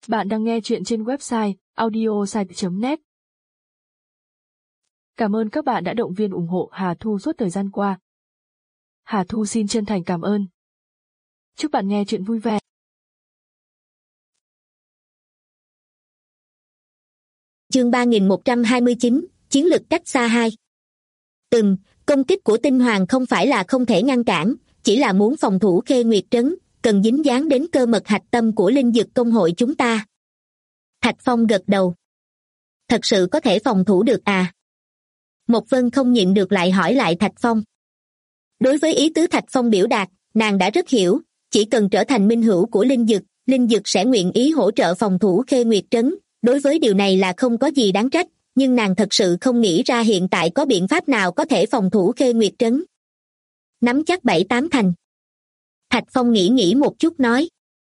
Bạn đang nghe chuyện trên website audiosite.net. Cảm ơn các bạn đã động viên ủng hộ Hà Thu suốt thời gian qua. Hà Thu xin chân thành cảm ơn. Chúc bạn nghe chuyện vui vẻ. Chương 3129, Chiến lực cách xa 2. Công kích của Tinh Hoàng không phải là không thể ngăn cản, chỉ là muốn phòng thủ Khê Nguyệt Trấn, cần dính dáng đến cơ mật hạch tâm của Linh Dực Công hội chúng ta. Thạch Phong gật đầu. Thật sự có thể phòng thủ được à? Một Vân không nhịn được lại hỏi lại Thạch Phong. Đối với ý tứ Thạch Phong biểu đạt, nàng đã rất hiểu, chỉ cần trở thành minh hữu của Linh Dực sẽ nguyện ý hỗ trợ phòng thủ Khê Nguyệt Trấn. Đối với điều này là không có gì đáng trách, nhưng nàng thật sự không nghĩ ra hiện tại có biện pháp nào có thể phòng thủ Khê Nguyệt Trấn. Nắm chắc 7-8 thành. Thạch Phong nghĩ một chút nói.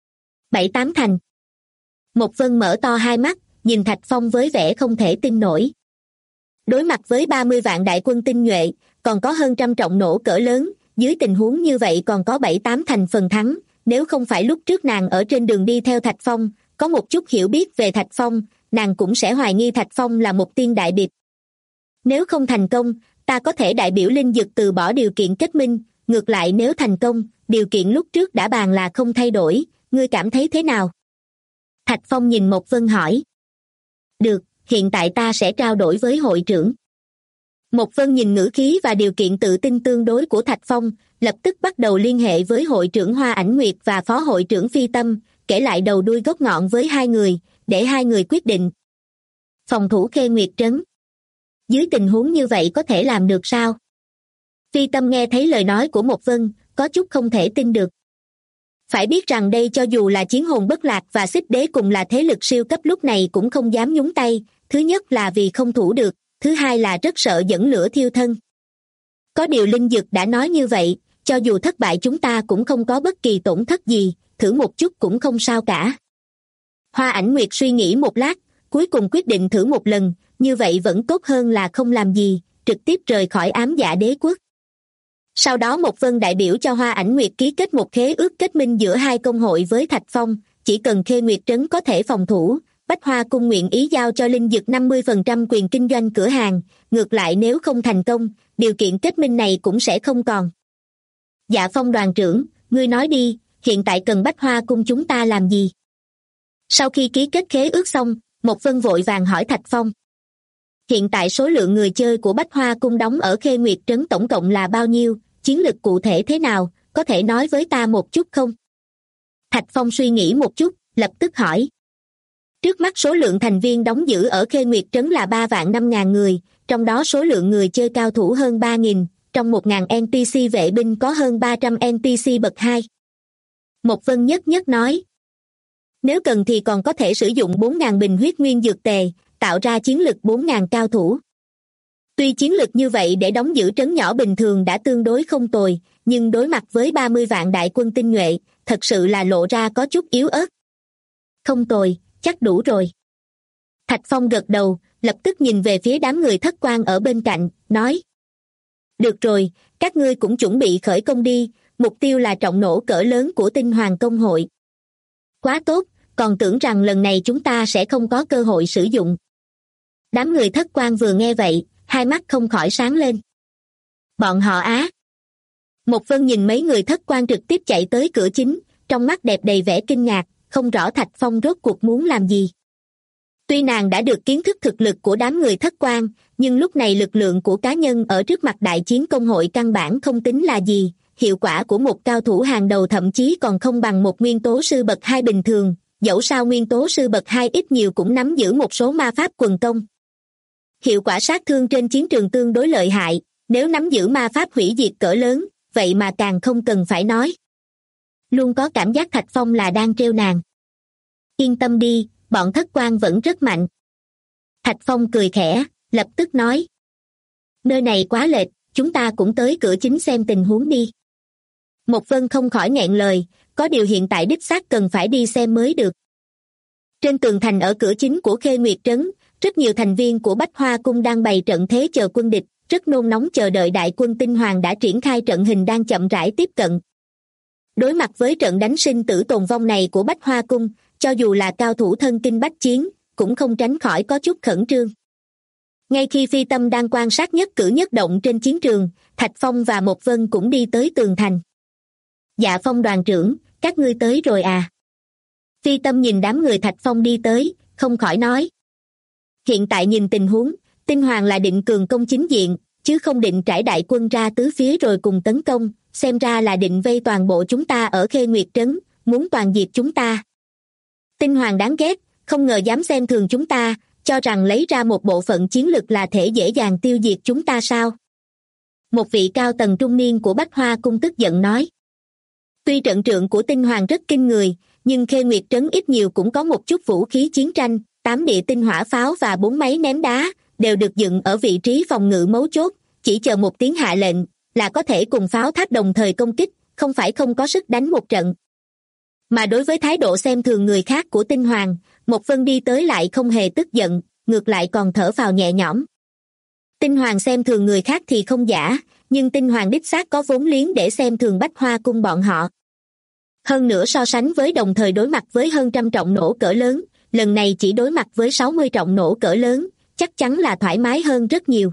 7-8 thành. Một Vân mở to hai mắt, nhìn Thạch Phong với vẻ không thể tin nổi. Đối mặt với 30 vạn đại quân tinh nhuệ, còn có hơn trăm trọng nổ cỡ lớn, dưới tình huống như vậy còn có 7-8 thành phần thắng, nếu không phải lúc trước nàng ở trên đường đi theo Thạch Phong, có một chút hiểu biết về Thạch Phong, nàng cũng sẽ hoài nghi Thạch Phong là một tiên đại biệt. Nếu không thành công, ta có thể đại biểu Linh Dực từ bỏ điều kiện kết minh, ngược lại nếu thành công, điều kiện lúc trước đã bàn là không thay đổi, ngươi cảm thấy thế nào? Thạch Phong nhìn Một Vân hỏi. Được, hiện tại ta sẽ trao đổi với hội trưởng. Một Vân nhìn ngữ khí và điều kiện tự tin tương đối của Thạch Phong, lập tức bắt đầu liên hệ với hội trưởng Hoa Ảnh Nguyệt và phó hội trưởng Phi Tâm, kể lại đầu đuôi gốc ngọn với hai người, để hai người quyết định. Phòng thủ Khê Nguyệt Trấn. Dưới tình huống như vậy có thể làm được sao? Phi Tâm nghe thấy lời nói của Một Vân, có chút không thể tin được. Phải biết rằng đây cho dù là Chiến Hồn Bất Lạc và Xích Đế cùng là thế lực siêu cấp lúc này cũng không dám nhúng tay, thứ nhất là vì không thủ được, thứ hai là rất sợ dẫn lửa thiêu thân. Có điều Linh Dực đã nói như vậy, cho dù thất bại chúng ta cũng không có bất kỳ tổn thất gì, thử một chút cũng không sao cả. Hoa Ảnh Nguyệt suy nghĩ một lát, cuối cùng quyết định thử một lần, như vậy vẫn tốt hơn là không làm gì, trực tiếp rời khỏi Ám Dạ Đế quốc. Sau đó Một Vân đại biểu cho Hoa Ảnh Nguyệt ký kết một khế ước kết minh giữa hai công hội với Thạch Phong, chỉ cần Khê Nguyệt Trấn có thể phòng thủ, Bách Hoa Cung nguyện ý giao cho Linh Dực 50% quyền kinh doanh cửa hàng, ngược lại nếu không thành công, điều kiện kết minh này cũng sẽ không còn. Dạ Phong đoàn trưởng, ngươi nói đi, hiện tại cần Bách Hoa Cung chúng ta làm gì? Sau khi ký kết khế ước xong, Một Vân vội vàng hỏi Thạch Phong. Hiện tại số lượng người chơi của Bách Hoa Cung đóng ở Khê Nguyệt Trấn tổng cộng là bao nhiêu, chiến lược cụ thể thế nào, có thể nói với ta một chút không? Thạch Phong suy nghĩ một chút, lập tức hỏi. Trước mắt số lượng thành viên đóng giữ ở Khê Nguyệt Trấn là 3.500.000 người, trong đó số lượng người chơi cao thủ hơn 3.000, trong 1.000 NPC vệ binh có hơn 300 NPC bậc 2. Một Vân nhất nói. Nếu cần thì còn có thể sử dụng 4.000 bình huyết nguyên dược tề, tạo ra chiến lực 4.000 cao thủ. Tuy chiến lực như vậy để đóng giữ trấn nhỏ bình thường đã tương đối không tồi, nhưng đối mặt với 30 vạn đại quân tinh nhuệ, thật sự là lộ ra có chút yếu ớt. Không tồi, chắc đủ rồi. Thạch Phong gật đầu, lập tức nhìn về phía đám người thất quan ở bên cạnh, nói. Được rồi, các ngươi cũng chuẩn bị khởi công đi, mục tiêu là trọng nổ cỡ lớn của Tinh Hoàng Công hội. Quá tốt, còn tưởng rằng lần này chúng ta sẽ không có cơ hội sử dụng. Đám người thất quan vừa nghe vậy, hai mắt không khỏi sáng lên. Bọn họ á. Một Vân nhìn mấy người thất quan trực tiếp chạy tới cửa chính, trong mắt đẹp đầy vẻ kinh ngạc, không rõ Thạch Phong rốt cuộc muốn làm gì. Tuy nàng đã được kiến thức thực lực của đám người thất quan, nhưng lúc này lực lượng của cá nhân ở trước mặt đại chiến công hội căn bản không tính là gì, hiệu quả của một cao thủ hàng đầu thậm chí còn không bằng một nguyên tố sư bậc 2 bình thường, dẫu sao nguyên tố sư bậc 2 ít nhiều cũng nắm giữ một số ma pháp quần công. Hiệu quả sát thương trên chiến trường tương đối lợi hại, nếu nắm giữ ma pháp hủy diệt cỡ lớn, vậy mà càng không cần phải nói. Luôn có cảm giác Thạch Phong là đang trêu nàng. Yên tâm đi, bọn thất quan vẫn rất mạnh. Thạch Phong cười khẽ, lập tức nói. Nơi này quá lệch, chúng ta cũng tới cửa chính xem tình huống đi. Một Vân không khỏi nghẹn lời, có điều hiện tại đích xác cần phải đi xem mới được. Trên tường thành ở cửa chính của Khê Nguyệt Trấn, rất nhiều thành viên của Bách Hoa Cung đang bày trận thế chờ quân địch, rất nôn nóng chờ đợi đại quân Tinh Hoàng đã triển khai trận hình đang chậm rãi tiếp cận. Đối mặt với trận đánh sinh tử tồn vong này của Bách Hoa Cung, cho dù là cao thủ thân kinh bách chiến, cũng không tránh khỏi có chút khẩn trương. Ngay khi Phi Tâm đang quan sát nhất cử nhất động trên chiến trường, Thạch Phong và Một Vân cũng đi tới tường thành. Dạ Phong đoàn trưởng, các ngươi tới rồi à? Phi Tâm nhìn đám người Thạch Phong đi tới, không khỏi nói. Hiện tại nhìn tình huống, Tinh Hoàng là định cường công chính diện, chứ không định trải đại quân ra tứ phía rồi cùng tấn công, xem ra là định vây toàn bộ chúng ta ở Khê Nguyệt Trấn, muốn toàn diệt chúng ta. Tinh Hoàng đáng ghét, không ngờ dám xem thường chúng ta, cho rằng lấy ra một bộ phận chiến lực là thể dễ dàng tiêu diệt chúng ta sao? Một vị cao tầng trung niên của Bách Hoa Cung tức giận nói. Tuy trận trượng của Tinh Hoàng rất kinh người, nhưng Khê Nguyệt Trấn ít nhiều cũng có một chút vũ khí chiến tranh, 8 địa tinh hỏa pháo và 4 máy ném đá, đều được dựng ở vị trí phòng ngự mấu chốt, chỉ chờ một tiếng hạ lệnh, là có thể cùng pháo tháp đồng thời công kích, không phải không có sức đánh một trận. Mà đối với thái độ xem thường người khác của Tinh Hoàng, Một Vân đi tới lại không hề tức giận, ngược lại còn thở phào nhẹ nhõm. Tinh Hoàng xem thường người khác thì không giả, nhưng Tinh Hoàng đích xác có vốn liếng để xem thường Bách Hoa Cung bọn họ. Hơn nữa so sánh với đồng thời đối mặt với hơn 100 trọng nổ cỡ lớn, lần này chỉ đối mặt với 60 trọng nổ cỡ lớn, chắc chắn là thoải mái hơn rất nhiều.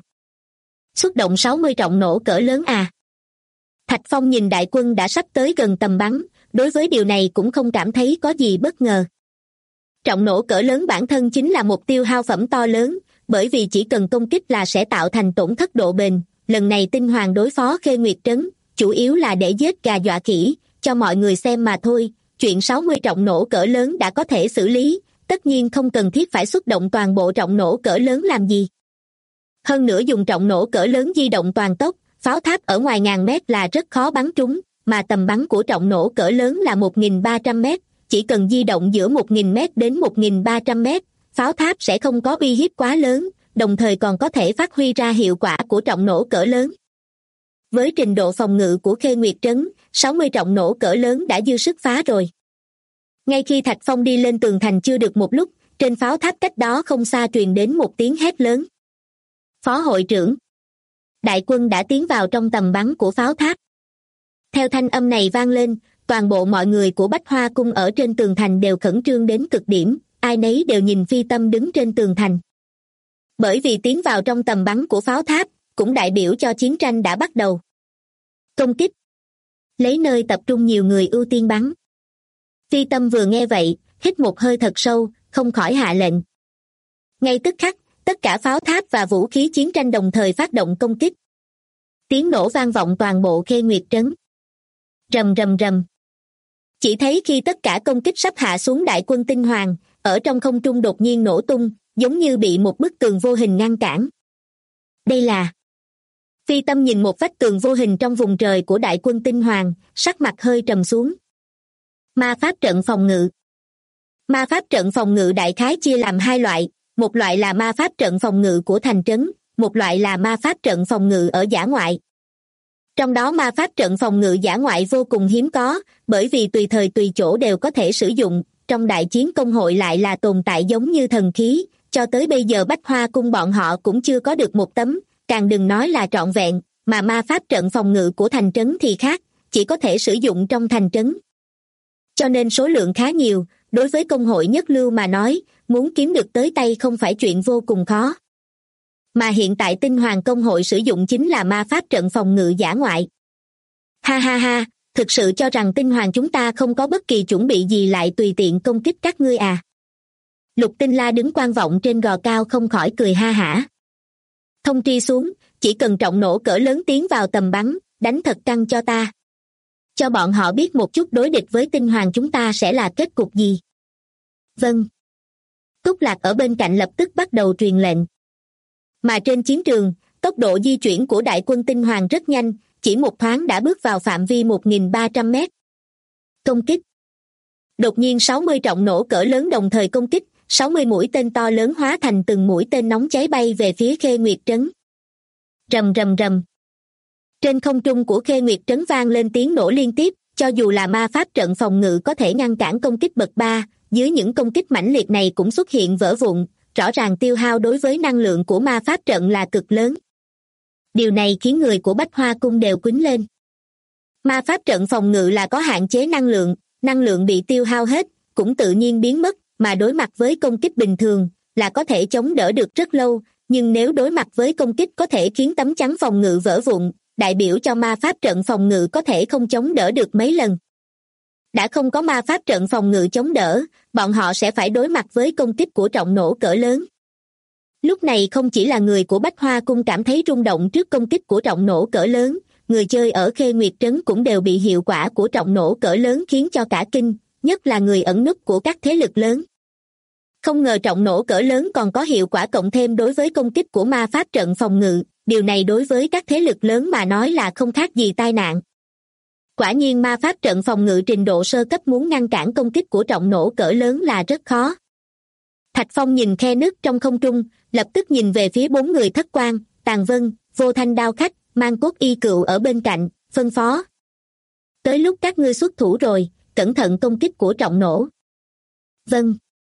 Xuất động 60 trọng nổ cỡ lớn à? Thạch Phong nhìn đại quân đã sắp tới gần tầm bắn, đối với điều này cũng không cảm thấy có gì bất ngờ. Trọng nổ cỡ lớn bản thân chính là một tiêu hao phẩm to lớn, bởi vì chỉ cần công kích là sẽ tạo thành tổn thất độ bền. Lần này Tinh Hoàng đối phó Khê Nguyệt Trấn, chủ yếu là để giết gà dọa khỉ, cho mọi người xem mà thôi. Chuyện 60 trọng nổ cỡ lớn đã có thể xử lý, tất nhiên không cần thiết phải xuất động toàn bộ trọng nổ cỡ lớn làm gì. Hơn nữa dùng trọng nổ cỡ lớn di động toàn tốc, pháo tháp ở ngoài ngàn mét là rất khó bắn trúng, mà tầm bắn của trọng nổ cỡ lớn là 1.300 mét, chỉ cần di động giữa 1.000 mét đến 1.300 mét, pháo tháp sẽ không có uy hiếp quá lớn, đồng thời còn có thể phát huy ra hiệu quả của trọng nổ cỡ lớn. Với trình độ phòng ngự của Khê Nguyệt Trấn, 60 trọng nổ cỡ lớn đã dư sức phá rồi. Ngay khi Thạch Phong đi lên tường thành chưa được một lúc, trên pháo tháp cách đó không xa truyền đến một tiếng hét lớn. Phó hội trưởng! Đại quân đã tiến vào trong tầm bắn của pháo tháp. Theo thanh âm này vang lên, toàn bộ mọi người của Bách Hoa Cung ở trên tường thành đều khẩn trương đến cực điểm, ai nấy đều nhìn Phi Tâm đứng trên tường thành. Bởi vì tiến vào trong tầm bắn của pháo tháp, cũng đại biểu cho chiến tranh đã bắt đầu. Công kích! Lấy nơi tập trung nhiều người ưu tiên bắn. Phi Tâm vừa nghe vậy, hít một hơi thật sâu, không khỏi hạ lệnh. Ngay tức khắc, tất cả pháo tháp và vũ khí chiến tranh đồng thời phát động công kích. Tiếng nổ vang vọng toàn bộ Khê Nguyệt Trấn. Rầm rầm rầm. Chỉ thấy khi tất cả công kích sắp hạ xuống đại quân Tinh Hoàng, ở trong không trung đột nhiên nổ tung, giống như bị một bức tường vô hình ngăn cản. Đây là... Phi Tâm nhìn một vách tường vô hình trong vùng trời của đại quân Tinh Hoàng, sắc mặt hơi trầm xuống. Ma pháp trận phòng ngự. Ma pháp trận phòng ngự đại khái chia làm hai loại, một loại là ma pháp trận phòng ngự của thành trấn, một loại là ma pháp trận phòng ngự ở dã ngoại. Trong đó ma pháp trận phòng ngự dã ngoại vô cùng hiếm có, bởi vì tùy thời tùy chỗ đều có thể sử dụng, trong đại chiến công hội lại là tồn tại giống như thần khí, cho tới bây giờ Bách Hoa Cung bọn họ cũng chưa có được một tấm, càng đừng nói là trọn vẹn, mà ma pháp trận phòng ngự của thành trấn thì khác, chỉ có thể sử dụng trong thành trấn. Cho nên số lượng khá nhiều, đối với công hội nhất lưu mà nói, muốn kiếm được tới tay không phải chuyện vô cùng khó. Mà hiện tại Tinh Hoàng công hội sử dụng chính là ma pháp trận phòng ngự dã ngoại. Ha ha ha, thực sự cho rằng Tinh Hoàng chúng ta không có bất kỳ chuẩn bị gì lại tùy tiện công kích các ngươi à? Lục Tinh La đứng quan vọng trên gò cao không khỏi cười ha hả. Thông tri xuống, chỉ cần trọng nổ cỡ lớn tiến vào tầm bắn, đánh thật căng cho ta. Cho bọn họ biết một chút đối địch với Tinh Hoàng chúng ta sẽ là kết cục gì. Vâng. Túc Lạc ở bên cạnh lập tức bắt đầu truyền lệnh. Mà trên chiến trường, tốc độ di chuyển của đại quân Tinh Hoàng rất nhanh, chỉ một thoáng đã bước vào phạm vi 1.300 mét. Công kích. Đột nhiên 60 trọng nổ cỡ lớn đồng thời công kích, 60 mũi tên to lớn hóa thành từng mũi tên nóng cháy bay về phía Khê Nguyệt Trấn. Rầm rầm rầm. Trên không trung của Khê Nguyệt Trấn vang lên tiếng nổ liên tiếp, cho dù là ma pháp trận phòng ngự có thể ngăn cản công kích bậc 3, dưới những công kích mãnh liệt này cũng xuất hiện vỡ vụn, rõ ràng tiêu hao đối với năng lượng của ma pháp trận là cực lớn. Điều này khiến người của Bách Hoa Cung đều quýnh lên. Ma pháp trận phòng ngự là có hạn chế năng lượng bị tiêu hao hết, cũng tự nhiên biến mất, mà đối mặt với công kích bình thường là có thể chống đỡ được rất lâu, nhưng nếu đối mặt với công kích có thể khiến tấm chắn phòng ngự vỡ vụn, đại biểu cho ma pháp trận phòng ngự có thể không chống đỡ được mấy lần. Đã không có ma pháp trận phòng ngự chống đỡ, bọn họ sẽ phải đối mặt với công kích của trọng nổ cỡ lớn. Lúc này không chỉ là người của Bách Hoa Cung cảm thấy rung động trước công kích của trọng nổ cỡ lớn, người chơi ở Khê Nguyệt Trấn cũng đều bị hiệu quả của trọng nổ cỡ lớn khiến cho cả kinh, nhất là người ẩn núp của các thế lực lớn. Không ngờ trọng nổ cỡ lớn còn có hiệu quả cộng thêm đối với công kích của ma pháp trận phòng ngự, điều này đối với các thế lực lớn mà nói là không khác gì tai nạn. Quả nhiên ma pháp trận phòng ngự trình độ sơ cấp muốn ngăn cản công kích của trọng nổ cỡ lớn là rất khó. Thạch Phong nhìn khe nứt trong không trung, lập tức nhìn về phía 4 người Thất Quan, Tàn Vân, Vô Thanh Đao Khách, Mang Cốt Y Cựu ở bên cạnh, phân phó. Tới lúc các ngươi xuất thủ rồi, cẩn thận công kích của trọng nổ. Vâng.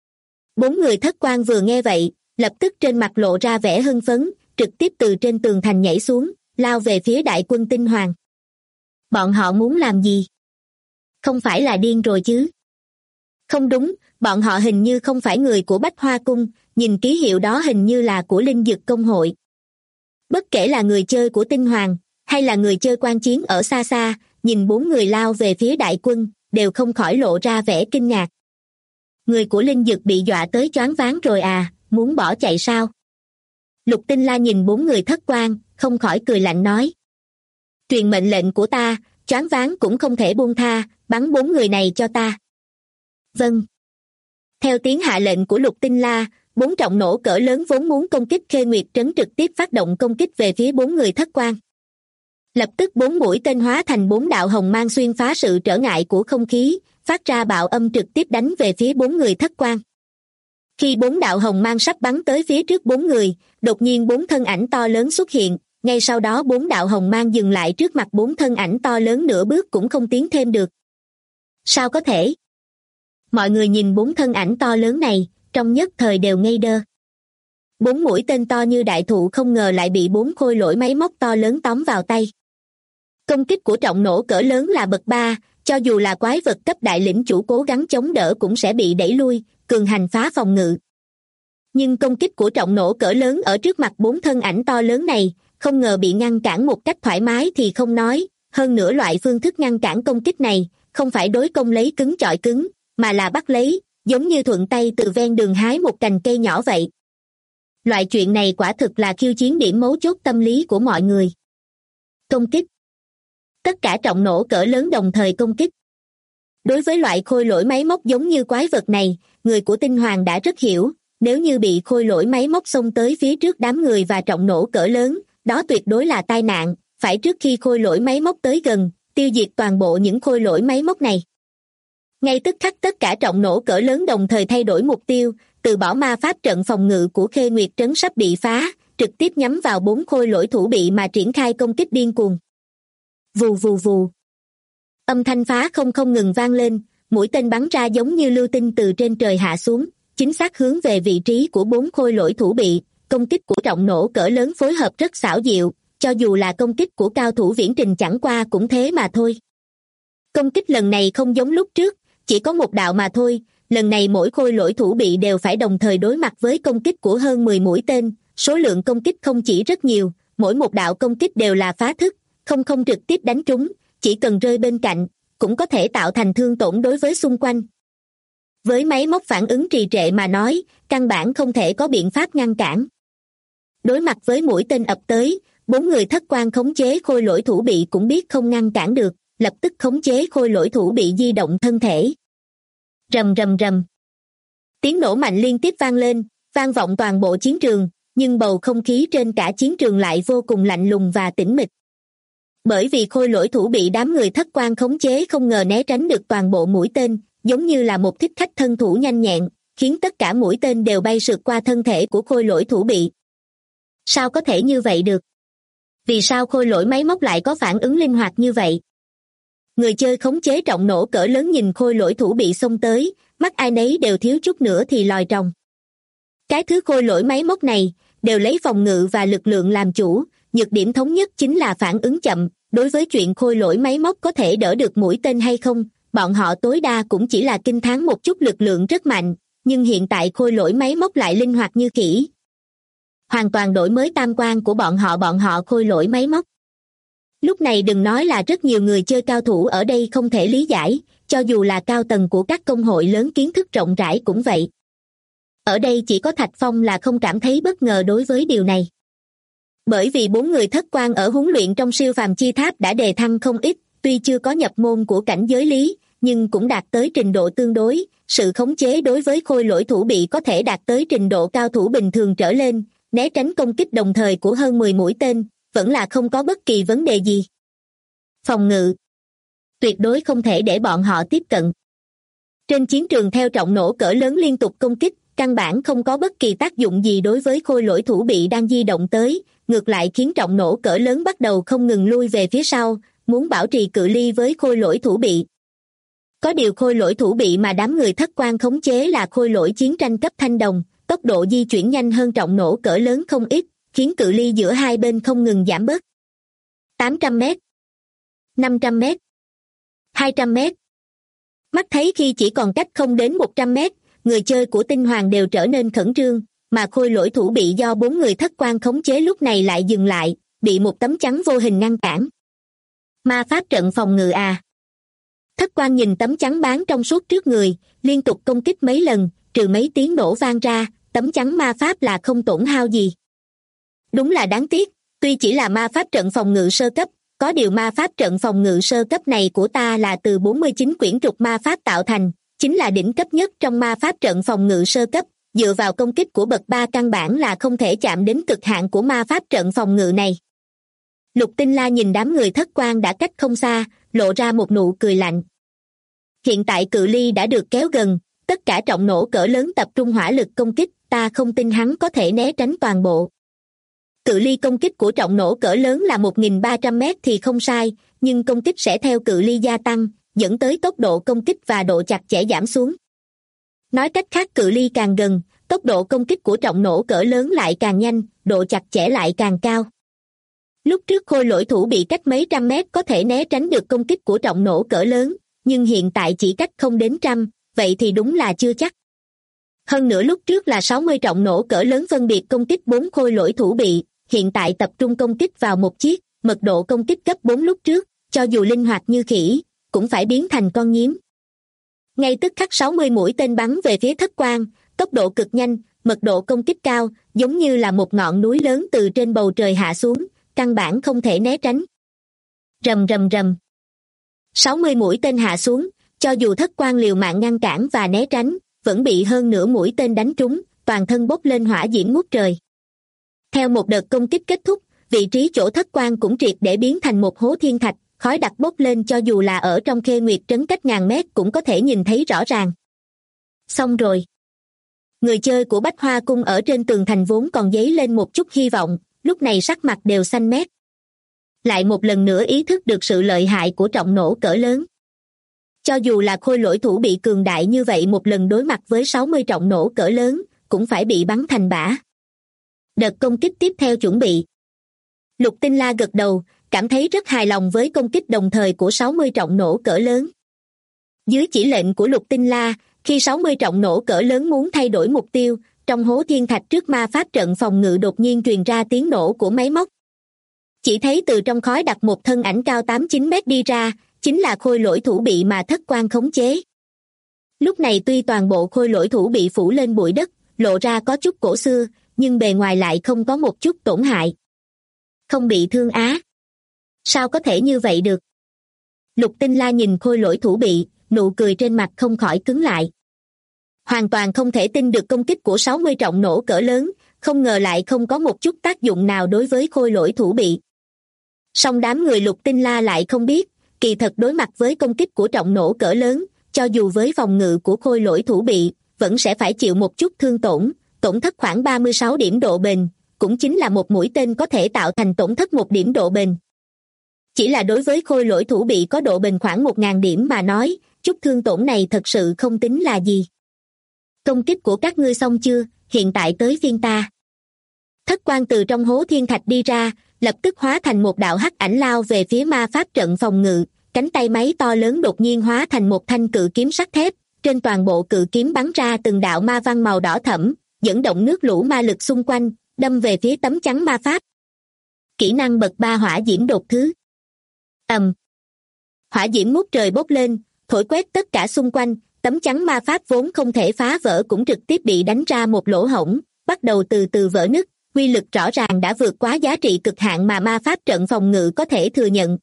4 người Thất Quan vừa nghe vậy, lập tức trên mặt lộ ra vẻ hưng phấn, trực tiếp từ trên tường thành nhảy xuống, lao về phía đại quân Tinh Hoàng. Bọn họ muốn làm gì? Không phải là điên rồi chứ? Không đúng, bọn họ hình như không phải người của Bách Hoa Cung, nhìn ký hiệu đó hình như là của Linh Dực Công hội. Bất kể là người chơi của Tinh Hoàng, hay là người chơi quan chiến ở xa xa, nhìn 4 người lao về phía đại quân, đều không khỏi lộ ra vẻ kinh ngạc. Người của Linh Dực bị dọa tới choáng váng rồi à, muốn bỏ chạy sao? Lục Tinh La nhìn 4 người Thất Quan, không khỏi cười lạnh nói. Truyền mệnh lệnh của ta, choáng váng cũng không thể buông tha, bắn 4 người này cho ta. Vâng. Theo tiếng hạ lệnh của Lục Tinh La, 4 trọng nổ cỡ lớn vốn muốn công kích Khê Nguyệt Trấn trực tiếp phát động công kích về phía 4 người Thất Quan. Lập tức 4 mũi tên hóa thành 4 đạo hồng mang xuyên phá sự trở ngại của không khí, phát ra bạo âm trực tiếp đánh về phía 4 người Thất Quan. Khi 4 đạo hồng mang sắp bắn tới phía trước 4 người, đột nhiên 4 thân ảnh to lớn xuất hiện, ngay sau đó 4 đạo hồng mang dừng lại trước mặt 4 thân ảnh to lớn nửa bước cũng không tiến thêm được. Sao có thể? Mọi người nhìn 4 thân ảnh to lớn này, trong nhất thời đều ngây đơ. 4 mũi tên to như đại thụ không ngờ lại bị 4 khôi lỗi máy móc to lớn tóm vào tay. Công kích của trọng nổ cỡ lớn là bậc 3, cho dù là quái vật cấp đại lĩnh chủ cố gắng chống đỡ cũng sẽ bị đẩy lui, cường hành phá phòng ngự. Nhưng công kích của trọng nổ cỡ lớn ở trước mặt 4 thân ảnh to lớn này, không ngờ bị ngăn cản một cách thoải mái thì không nói, hơn nữa loại phương thức ngăn cản công kích này, không phải đối công lấy cứng chọi cứng, mà là bắt lấy, giống như thuận tay từ ven đường hái một cành cây nhỏ vậy. Loại chuyện này quả thực là khiêu chiến điểm mấu chốt tâm lý của mọi người. Công kích. Tất cả trọng nổ cỡ lớn đồng thời công kích. Đối với loại khôi lỗi máy móc giống như quái vật này, người của Tinh Hoàng đã rất hiểu, nếu như bị khôi lỗi máy móc xông tới phía trước đám người và trọng nổ cỡ lớn, đó tuyệt đối là tai nạn, phải trước khi khôi lỗi máy móc tới gần, tiêu diệt toàn bộ những khôi lỗi máy móc này. Ngay tức khắc tất cả trọng nổ cỡ lớn đồng thời thay đổi mục tiêu, từ bỏ ma pháp trận phòng ngự của Khê Nguyệt Trấn sắp bị phá, trực tiếp nhắm vào 4 khôi lỗi thủ bị mà triển khai công kích điên cuồng. Vù vù vù. Âm thanh phá không ngừng vang lên, mũi tên bắn ra giống như lưu tinh từ trên trời hạ xuống, chính xác hướng về vị trí của 4 khôi lỗi thủ bị. Công kích của trọng nổ cỡ lớn phối hợp rất xảo diệu, cho dù là công kích của cao thủ viễn trình chẳng qua cũng thế mà thôi. Công kích lần này không giống lúc trước, chỉ có một đạo mà thôi, lần này mỗi khôi lỗi thủ bị đều phải đồng thời đối mặt với công kích của hơn 10 mũi tên, số lượng công kích không chỉ rất nhiều, mỗi một đạo công kích đều là phá thức, không trực tiếp đánh trúng, chỉ cần rơi bên cạnh, cũng có thể tạo thành thương tổn đối với xung quanh. Với máy móc phản ứng trì trệ mà nói, căn bản không thể có biện pháp ngăn cản. Đối mặt với mũi tên ập tới, 4 người Thất Quan khống chế khôi lỗi thủ bị cũng biết không ngăn cản được, lập tức khống chế khôi lỗi thủ bị di động thân thể. Rầm rầm rầm. Tiếng nổ mạnh liên tiếp vang lên, vang vọng toàn bộ chiến trường, nhưng bầu không khí trên cả chiến trường lại vô cùng lạnh lùng và tĩnh mịch. Bởi vì khôi lỗi thủ bị đám người Thất Quan khống chế không ngờ né tránh được toàn bộ mũi tên, giống như là một thích khách thân thủ nhanh nhẹn, khiến tất cả mũi tên đều bay sượt qua thân thể của khôi lỗi thủ bị. Sao có thể như vậy được? Vì sao khôi lỗi máy móc lại có phản ứng linh hoạt như vậy? Người chơi khống chế trọng nổ cỡ lớn nhìn khôi lỗi thủ bị xông tới, mắt ai nấy đều thiếu chút nữa thì lòi tròng. Cái thứ khôi lỗi máy móc này, đều lấy phòng ngự và lực lượng làm chủ, nhược điểm thống nhất chính là phản ứng chậm, đối với chuyện khôi lỗi máy móc có thể đỡ được mũi tên hay không, bọn họ tối đa cũng chỉ là kinh thán một chút lực lượng rất mạnh, nhưng hiện tại khôi lỗi máy móc lại linh hoạt như khỉ. Hoàn toàn đổi mới tam quan của bọn họ khôi lỗi máy móc. Lúc này đừng nói là rất nhiều người chơi cao thủ ở đây không thể lý giải, cho dù là cao tầng của các công hội lớn kiến thức rộng rãi cũng vậy. Ở đây chỉ có Thạch Phong là không cảm thấy bất ngờ đối với điều này. Bởi vì 4 người thất quan ở huấn luyện trong siêu phàm chi tháp đã đề thăng không ít, tuy chưa có nhập môn của cảnh giới lý, nhưng cũng đạt tới trình độ tương đối, sự khống chế đối với khôi lỗi thủ bị có thể đạt tới trình độ cao thủ bình thường trở lên, né tránh công kích đồng thời của hơn 10 mũi tên, vẫn là không có bất kỳ vấn đề gì. Phòng ngự. Tuyệt đối không thể để bọn họ tiếp cận. Trên chiến trường theo trọng nổ cỡ lớn liên tục công kích, căn bản không có bất kỳ tác dụng gì đối với khôi lỗi thủ bị đang di động tới, ngược lại khiến trọng nổ cỡ lớn bắt đầu không ngừng lui về phía sau, muốn bảo trì cự ly với khôi lỗi thủ bị. Có điều khôi lỗi thủ bị mà đám người thất quan khống chế là khôi lỗi chiến tranh cấp thanh đồng, tốc độ di chuyển nhanh hơn trọng nổ cỡ lớn không ít, khiến cự ly giữa hai bên không ngừng giảm bớt. 800 mét, 500 mét, 200 mét. Mắt thấy khi chỉ còn cách không đến 100 mét, người chơi của tinh hoàng đều trở nên khẩn trương, mà khôi lỗi thủ bị do 4 người thất quan khống chế lúc này lại dừng lại, bị một tấm chắn vô hình ngăn cản. Ma pháp trận phòng ngự à? Thất quan nhìn tấm chắn bán trong suốt trước người, liên tục công kích mấy lần, trừ mấy tiếng nổ vang ra, tấm chắn ma pháp là không tổn hao gì. Đúng là đáng tiếc, tuy chỉ là ma pháp trận phòng ngự sơ cấp, có điều ma pháp trận phòng ngự sơ cấp này của ta là từ 49 quyển trục ma pháp tạo thành, chính là đỉnh cấp nhất trong ma pháp trận phòng ngự sơ cấp, dựa vào công kích của bậc 3 căn bản là không thể chạm đến cực hạn của ma pháp trận phòng ngự này. Lục Tinh La nhìn đám người thất quan đã cách không xa, lộ ra một nụ cười lạnh. Hiện tại cự ly đã được kéo gần, tất cả trọng nổ cỡ lớn tập trung hỏa lực công kích, ta không tin hắn có thể né tránh toàn bộ. Cự ly công kích của trọng nổ cỡ lớn là 1.300 mét thì không sai, nhưng công kích sẽ theo cự ly gia tăng, dẫn tới tốc độ công kích và độ chặt chẽ giảm xuống. Nói cách khác cự ly càng gần, tốc độ công kích của trọng nổ cỡ lớn lại càng nhanh, độ chặt chẽ lại càng cao. Lúc trước khôi lỗi thủ bị cách mấy trăm mét có thể né tránh được công kích của trọng nổ cỡ lớn, nhưng hiện tại chỉ cách không đến trăm, vậy thì đúng là chưa chắc. Hơn nữa lúc trước là 60 trọng nổ cỡ lớn phân biệt công kích 4 khôi lỗi thủ bị, hiện tại tập trung công kích vào một chiếc, mật độ công kích cấp 4 lúc trước, cho dù linh hoạt như khỉ, cũng phải biến thành con nhím. Ngay tức khắc 60 mũi tên bắn về phía thất quan, tốc độ cực nhanh, mật độ công kích cao, giống như là một ngọn núi lớn từ trên bầu trời hạ xuống, căn bản không thể né tránh. Rầm rầm rầm. 60 mũi tên hạ xuống, cho dù thất quan liều mạng ngăn cản và né tránh, vẫn bị hơn nửa mũi tên đánh trúng, toàn thân bốc lên hỏa diễm ngút trời. Theo một đợt công kích kết thúc, vị trí chỗ thất quan cũng triệt để biến thành một hố thiên thạch, khói đặc bốc lên cho dù là ở trong Khê Nguyệt trấn cách ngàn mét cũng có thể nhìn thấy rõ ràng. Xong rồi. Người chơi của Bách Hoa Cung ở trên tường thành vốn còn dấy lên một chút hy vọng, lúc này sắc mặt đều xanh mét. Lại một lần nữa ý thức được sự lợi hại của trọng nổ cỡ lớn. Cho dù là khôi lỗi thủ bị cường đại như vậy một lần đối mặt với 60 trọng nổ cỡ lớn, cũng phải bị bắn thành bã. Đợt công kích tiếp theo chuẩn bị. Lục Tinh La gật đầu, cảm thấy rất hài lòng với công kích đồng thời của 60 trọng nổ cỡ lớn. Dưới chỉ lệnh của Lục Tinh La, khi 60 trọng nổ cỡ lớn muốn thay đổi mục tiêu, trong hố thiên thạch trước ma pháp trận phòng ngự đột nhiên truyền ra tiếng nổ của máy móc. Chỉ thấy từ trong khói đặc một thân ảnh cao 8-9 mét đi ra, chính là khôi lỗi thủ bị mà thất quan khống chế. Lúc này tuy toàn bộ khôi lỗi thủ bị phủ lên bụi đất, lộ ra có chút cổ xưa, nhưng bề ngoài lại không có một chút tổn hại. Không bị thương á? Sao có thể như vậy được? Lục Tinh La nhìn khôi lỗi thủ bị, nụ cười trên mặt không khỏi cứng lại. Hoàn toàn không thể tin được công kích của 60 trọng nổ cỡ lớn, không ngờ lại không có một chút tác dụng nào đối với khôi lỗi thủ bị. Song đám người Lục Tinh La lại không biết, kỳ thật đối mặt với công kích của trọng nổ cỡ lớn, cho dù với phòng ngự của khôi lỗi thủ bị, vẫn sẽ phải chịu một chút thương tổn, tổn thất khoảng 36 điểm độ bền, cũng chính là một mũi tên có thể tạo thành tổn thất 1 điểm độ bền. Chỉ là đối với khôi lỗi thủ bị có độ bền khoảng 1.000 điểm mà nói, chút thương tổn này thật sự không tính là gì. Công kích của các ngươi xong chưa, hiện tại tới phiên ta. Thất quan từ trong hố thiên thạch đi ra, lập tức hóa thành một đạo hắc ảnh lao về phía ma pháp trận phòng ngự, cánh tay máy to lớn đột nhiên hóa thành một thanh cự kiếm sắt thép, trên toàn bộ cự kiếm bắn ra từng đạo ma văn màu đỏ thẫm, dẫn động nước lũ ma lực xung quanh, đâm về phía tấm chắn ma pháp. Kỹ năng bậc 3 hỏa diễm đột thứ. Hỏa diễm ngút trời bốc lên, thổi quét tất cả xung quanh, tấm chắn ma pháp vốn không thể phá vỡ cũng trực tiếp bị đánh ra một lỗ hổng, bắt đầu từ từ vỡ nứt, uy lực rõ ràng đã vượt quá giá trị cực hạn mà ma pháp trận phòng ngự có thể thừa nhận.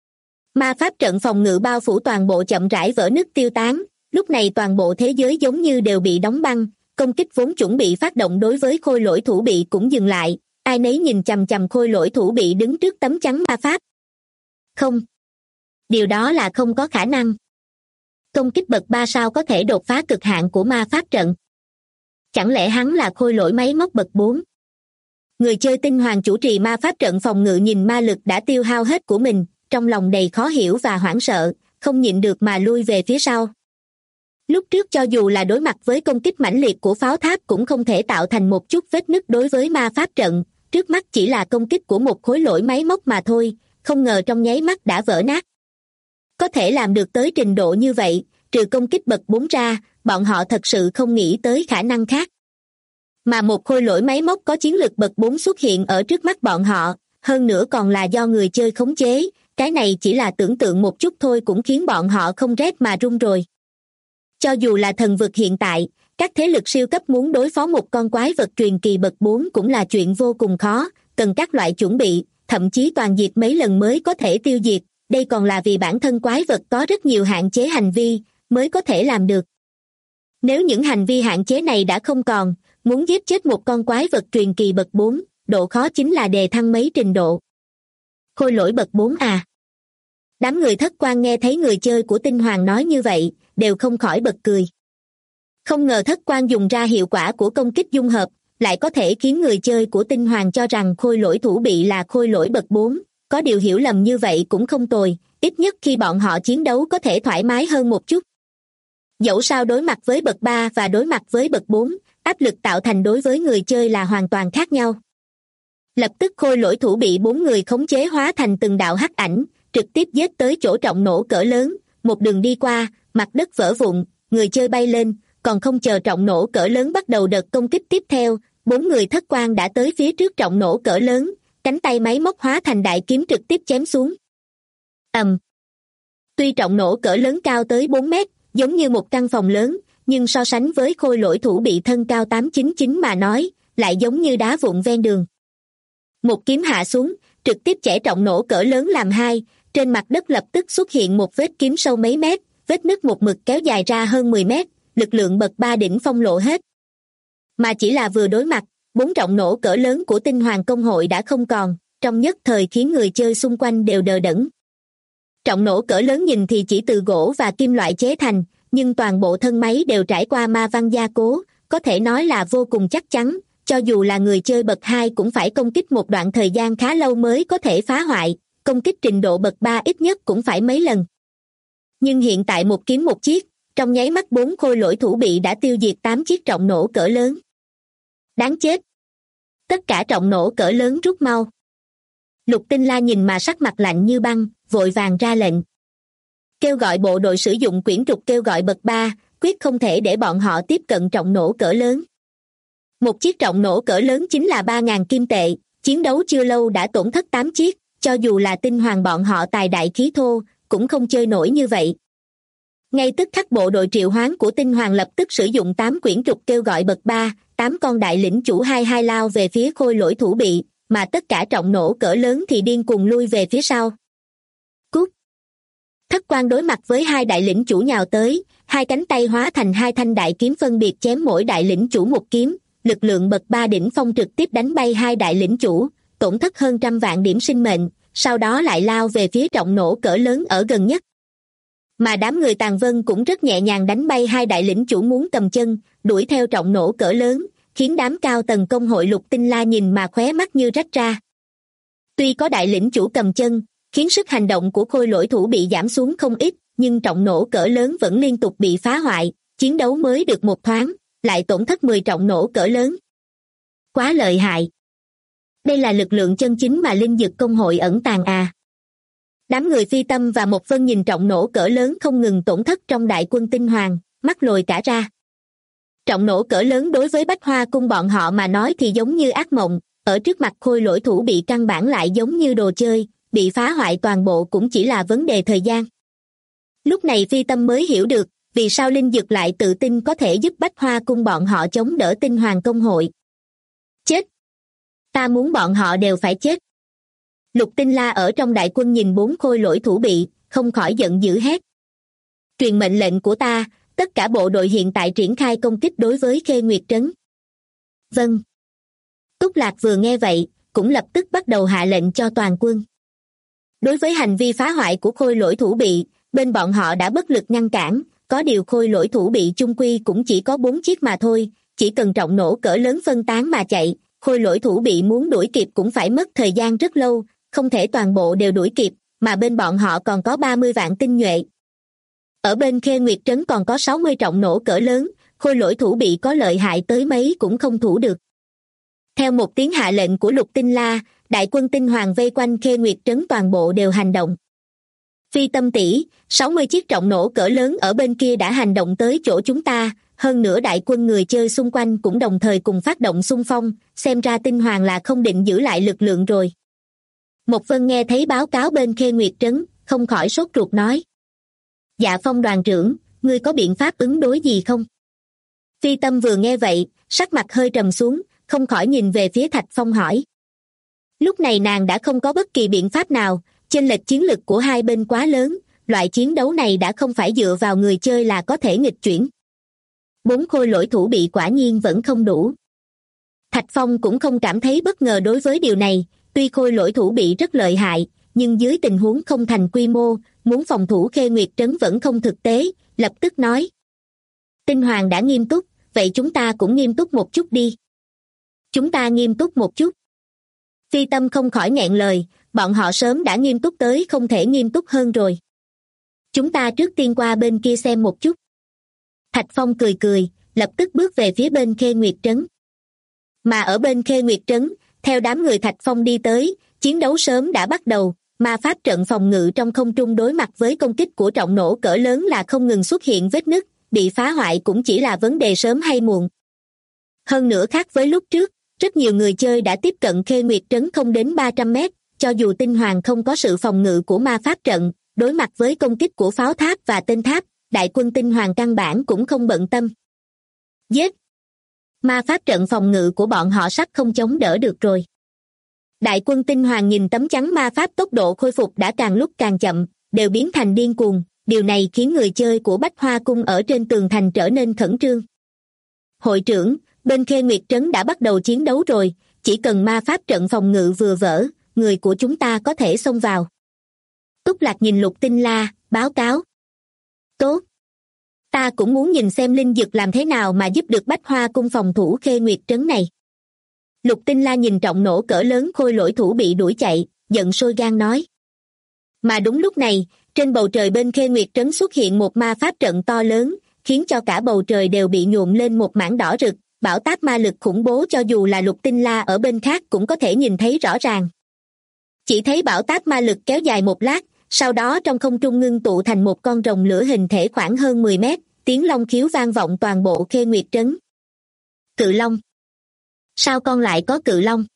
Ma pháp trận phòng ngự bao phủ toàn bộ chậm rãi vỡ nứt tiêu tán, lúc này toàn bộ thế giới giống như đều bị đóng băng, công kích vốn chuẩn bị phát động đối với khôi lỗi thủ bị cũng dừng lại, ai nấy nhìn chằm chằm khôi lỗi thủ bị đứng trước tấm chắn ma pháp. Không. Điều đó là không có khả năng. Công kích bậc 3 sao có thể đột phá cực hạn của ma pháp trận? Chẳng lẽ hắn là khôi lỗi máy móc bậc 4? Người chơi tinh hoàng chủ trì ma pháp trận phòng ngự nhìn ma lực đã tiêu hao hết của mình, trong lòng đầy khó hiểu và hoảng sợ, không nhịn được mà lui về phía sau. Lúc trước cho dù là đối mặt với công kích mãnh liệt của pháo tháp cũng không thể tạo thành một chút vết nứt đối với ma pháp trận, trước mắt chỉ là công kích của một khối lỗi máy móc mà thôi, không ngờ trong nháy mắt đã vỡ nát. Có thể làm được tới trình độ như vậy, trừ công kích bậc 4 ra, bọn họ thật sự không nghĩ tới khả năng khác. Mà một khôi lỗi máy móc có chiến lực bậc 4 xuất hiện ở trước mắt bọn họ, hơn nữa còn là do người chơi khống chế, cái này chỉ là tưởng tượng một chút thôi cũng khiến bọn họ không rét mà run rồi. Cho dù là thần vực hiện tại, các thế lực siêu cấp muốn đối phó một con quái vật truyền kỳ bậc 4 cũng là chuyện vô cùng khó, cần các loại chuẩn bị, thậm chí toàn diệt mấy lần mới có thể tiêu diệt, đây còn là vì bản thân quái vật có rất nhiều hạn chế hành vi, mới có thể làm được. Nếu những hành vi hạn chế này đã không còn, muốn giết chết một con quái vật truyền kỳ bậc 4, độ khó chính là đề thăng mấy trình độ. Khôi lỗi bậc 4 à? Đám người thất quan nghe thấy người chơi của tinh hoàng nói như vậy, đều không khỏi bật cười. Không ngờ thất quan dùng ra hiệu quả của công kích dung hợp, lại có thể khiến người chơi của tinh hoàng cho rằng khôi lỗi thủ bị là khôi lỗi bậc 4, có điều hiểu lầm như vậy cũng không tồi, ít nhất khi bọn họ chiến đấu có thể thoải mái hơn một chút. Dẫu sao đối mặt với bậc 3 và đối mặt với bậc 4, áp lực tạo thành đối với người chơi là hoàn toàn khác nhau. Lập tức khôi lỗi thủ bị 4 người khống chế hóa thành từng đạo hắc ảnh, trực tiếp giết tới chỗ trọng nổ cỡ lớn, một đường đi qua, mặt đất vỡ vụn, người chơi bay lên, còn không chờ trọng nổ cỡ lớn bắt đầu đợt công kích tiếp theo, 4 người thất quan đã tới phía trước trọng nổ cỡ lớn, cánh tay máy móc hóa thành đại kiếm trực tiếp chém xuống. Tuy trọng nổ cỡ lớn cao tới 4 mét, giống như một căn phòng lớn, nhưng so sánh với khôi lỗi thủ bị thân cao 899 mà nói, lại giống như đá vụn ven đường. Một kiếm hạ xuống, trực tiếp chẻ trọng nổ cỡ lớn làm hai, trên mặt đất lập tức xuất hiện một vết kiếm sâu mấy mét, vết nứt một mực kéo dài ra hơn 10 mét, lực lượng bậc 3 đỉnh phong lộ hết. Mà chỉ là vừa đối mặt, 4 trọng nổ cỡ lớn của tinh hoàng công hội đã không còn, trong nhất thời khiến người chơi xung quanh đều đờ đẫn. Trọng nổ cỡ lớn nhìn thì chỉ từ gỗ và kim loại chế thành, nhưng toàn bộ thân máy đều trải qua ma văn gia cố, có thể nói là vô cùng chắc chắn, cho dù là người chơi bậc 2 cũng phải công kích một đoạn thời gian khá lâu mới có thể phá hoại, công kích trình độ bậc 3 ít nhất cũng phải mấy lần. Nhưng hiện tại một kiếm một chiếc, trong nháy mắt 4 khôi lỗi thủ bị đã tiêu diệt 8 chiếc trọng nổ cỡ lớn. Đáng chết! Tất cả trọng nổ cỡ lớn rút mau. Lục Tinh La nhìn mà sắc mặt lạnh như băng, vội vàng ra lệnh. Kêu gọi bộ đội sử dụng quyển trục kêu gọi bậc 3, quyết không thể để bọn họ tiếp cận trọng nổ cỡ lớn. Một chiếc trọng nổ cỡ lớn chính là 3.000 kim tệ, chiến đấu chưa lâu đã tổn thất 8 chiếc, cho dù là tinh hoàng bọn họ tài đại khí thô, cũng không chơi nổi như vậy. Ngay tức khắc bộ đội triệu hoán của tinh hoàng lập tức sử dụng 8 quyển trục kêu gọi bậc 3, 8 con đại lĩnh chủ hai lao về phía khôi lỗi thủ bị, mà tất cả trọng nổ cỡ lớn thì điên cuồng lui về phía sau. Cút! Thất quan đối mặt với 2 đại lĩnh chủ nhào tới, 2 cánh tay hóa thành 2 thanh đại kiếm phân biệt chém mỗi đại lĩnh chủ một kiếm, lực lượng bậc 3 đỉnh phong trực tiếp đánh bay 2 đại lĩnh chủ, tổn thất hơn 100 vạn điểm sinh mệnh, sau đó lại lao về phía trọng nổ cỡ lớn ở gần nhất. Mà đám người Tàn Vân cũng rất nhẹ nhàng đánh bay 2 đại lĩnh chủ muốn cầm chân, đuổi theo trọng nổ cỡ lớn, khiến đám cao tầng công hội Lục Tinh La nhìn mà khóe mắt như rách ra. Tuy có đại lĩnh chủ cầm chân, khiến sức hành động của khôi lỗi thủ bị giảm xuống không ít, nhưng trọng nổ cỡ lớn vẫn liên tục bị phá hoại, chiến đấu mới được một thoáng, lại tổn thất 10 trọng nổ cỡ lớn. Quá lợi hại! Đây là lực lượng chân chính mà linh dực công hội ẩn tàng à. Đám người Phi Tâm và Một Vân nhìn trọng nổ cỡ lớn không ngừng tổn thất trong đại quân tinh hoàng, mắt lồi cả ra. Trọng nổ cỡ lớn đối với Bách Hoa Cung bọn họ mà nói thì giống như ác mộng, ở trước mặt Khôi Lỗi Thủ bị căn bản lại giống như đồ chơi, bị phá hoại toàn bộ cũng chỉ là vấn đề thời gian. Lúc này Phi Tâm mới hiểu được, vì sao Linh Dực lại tự tin có thể giúp Bách Hoa Cung bọn họ chống đỡ tinh hoàng công hội. Chết! Ta muốn bọn họ đều phải chết. Lục Tinh La ở trong đại quân nhìn 4 Khôi Lỗi Thủ bị, không khỏi giận dữ hét. Truyền mệnh lệnh của ta, tất cả bộ đội hiện tại triển khai công kích đối với Khê Nguyệt Trấn. Vâng. Túc Lạc vừa nghe vậy, cũng lập tức bắt đầu hạ lệnh cho toàn quân. Đối với hành vi phá hoại của Khôi Lỗi Thủ bị, bên bọn họ đã bất lực ngăn cản, có điều Khôi Lỗi Thủ bị chung quy cũng chỉ có 4 chiếc mà thôi, chỉ cần trọng nổ cỡ lớn phân tán mà chạy, Khôi Lỗi Thủ bị muốn đuổi kịp cũng phải mất thời gian rất lâu, không thể toàn bộ đều đuổi kịp, mà bên bọn họ còn có 30 vạn tinh nhuệ. Ở bên Khê Nguyệt Trấn còn có 60 trọng nổ cỡ lớn, Khôi Lỗi Thủ bị có lợi hại tới mấy cũng không thủ được. Theo một tiếng hạ lệnh của Lục Tinh La, đại quân tinh hoàng vây quanh Khê Nguyệt Trấn toàn bộ đều hành động. Phi Tâm tỷ, 60 chiếc trọng nổ cỡ lớn ở bên kia đã hành động tới chỗ chúng ta, hơn nữa đại quân người chơi xung quanh cũng đồng thời cùng phát động xung phong, xem ra tinh hoàng là không định giữ lại lực lượng rồi. Một Vân nghe thấy báo cáo bên Khê Nguyệt Trấn, không khỏi sốt ruột nói. Dạ Phong đoàn trưởng, ngươi có biện pháp ứng đối gì không? Phi Tâm vừa nghe vậy, sắc mặt hơi trầm xuống, không khỏi nhìn về phía Thạch Phong hỏi. Lúc này nàng đã không có bất kỳ biện pháp nào, chênh lệch chiến lực của hai bên quá lớn, loại chiến đấu này đã không phải dựa vào người chơi là có thể nghịch chuyển. 4 Khôi Lỗi Thủ bị quả nhiên vẫn không đủ. Thạch Phong cũng không cảm thấy bất ngờ đối với điều này, tuy Khôi Lỗi Thủ bị rất lợi hại, nhưng dưới tình huống không thành quy mô, muốn phòng thủ Khê Nguyệt Trấn vẫn không thực tế, lập tức nói. Tinh Hoàng đã nghiêm túc, vậy chúng ta cũng nghiêm túc một chút đi. Chúng ta nghiêm túc một chút. Phi Tâm không khỏi nghẹn lời, bọn họ sớm đã nghiêm túc tới không thể nghiêm túc hơn rồi. Chúng ta trước tiên qua bên kia xem một chút. Thạch Phong cười cười, lập tức bước về phía bên Khê Nguyệt Trấn. Mà ở bên Khê Nguyệt Trấn, theo đám người Thạch Phong đi tới, chiến đấu sớm đã bắt đầu, ma pháp trận phòng ngự trong không trung đối mặt với công kích của trọng nổ cỡ lớn là không ngừng xuất hiện vết nứt, bị phá hoại cũng chỉ là vấn đề sớm hay muộn. Hơn nữa khác với lúc trước, rất nhiều người chơi đã tiếp cận Khê Nguyệt Trấn không đến 300 mét, cho dù tinh hoàng không có sự phòng ngự của ma pháp trận, đối mặt với công kích của pháo tháp và tên tháp, đại quân tinh hoàng căn bản cũng không bận tâm. Giết! Ma pháp trận phòng ngự của bọn họ sắp không chống đỡ được rồi. Đại quân tinh hoàng nhìn tấm chắn ma pháp tốc độ khôi phục đã càng lúc càng chậm, đều biến thành điên cuồng, điều này khiến người chơi của Bách Hoa Cung ở trên tường thành trở nên khẩn trương. Hội trưởng, bên Khê Nguyệt Trấn đã bắt đầu chiến đấu rồi, chỉ cần ma pháp trận phòng ngự vừa vỡ, người của chúng ta có thể xông vào. Túc Lạc nhìn Lục Tinh La, báo cáo. Tốt. Ta cũng muốn nhìn xem Linh Dực làm thế nào mà giúp được Bách Hoa Cung phòng thủ Khê Nguyệt Trấn này. Lục Tinh La nhìn trọng nổ cỡ lớn Khôi Lỗi Thủ bị đuổi chạy, giận sôi gan nói. Mà đúng lúc này, trên bầu trời bên Khê Nguyệt Trấn xuất hiện một ma pháp trận to lớn, khiến cho cả bầu trời đều bị nhuộm lên một mảng đỏ rực, bão táp ma lực khủng bố cho dù là Lục Tinh La ở bên khác cũng có thể nhìn thấy rõ ràng. Chỉ thấy bão táp ma lực kéo dài một lát, sau đó trong không trung ngưng tụ thành một con rồng lửa hình thể khoảng hơn 10 mét, tiếng long khiếu vang vọng toàn bộ Khê Nguyệt Trấn. Cự long. Sao con lại có cự long?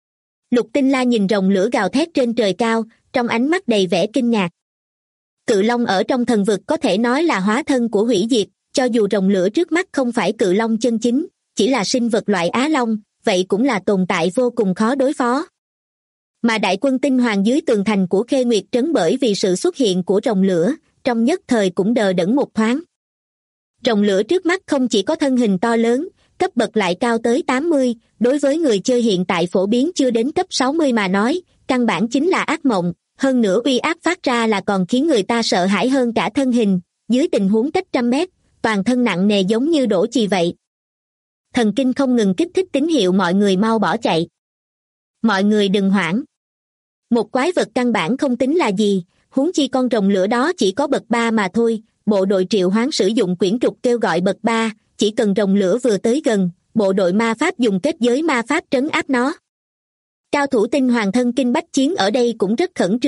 Lục Tinh La nhìn rồng lửa gào thét trên trời cao, trong ánh mắt đầy vẻ kinh ngạc. Cự long ở trong thần vực có thể nói là hóa thân của hủy diệt, cho dù rồng lửa trước mắt không phải cự long chân chính, chỉ là sinh vật loại Á Long, vậy cũng là tồn tại vô cùng khó đối phó. Mà đại quân tinh hoàng dưới tường thành của Khê Nguyệt Trấn bởi vì sự xuất hiện của rồng lửa, trong nhất thời cũng đờ đẫn một thoáng. Rồng lửa trước mắt không chỉ có thân hình to lớn, cấp bậc lại cao tới 80, đối với người chơi hiện tại phổ biến chưa đến cấp 60 mà nói, căn bản chính là ác mộng, hơn nữa uy áp phát ra là còn khiến người ta sợ hãi hơn cả thân hình, dưới tình huống cách trăm mét, toàn thân nặng nề giống như đổ chì vậy. Thần kinh không ngừng kích thích tín hiệu mọi người mau bỏ chạy. Mọi người đừng hoảng. Một quái vật căn bản không tính là gì, huống chi con rồng lửa đó chỉ có bậc 3 mà thôi, bộ đội triệu hoán sử dụng quyển trục kêu gọi bậc 3, chỉ cần rồng lửa vừa tới gần, bộ đội ma pháp dùng kết giới ma pháp trấn áp nó. Cao thủ tinh hoàng thân kinh bách chiến ở đây cũng rất khẩn trương,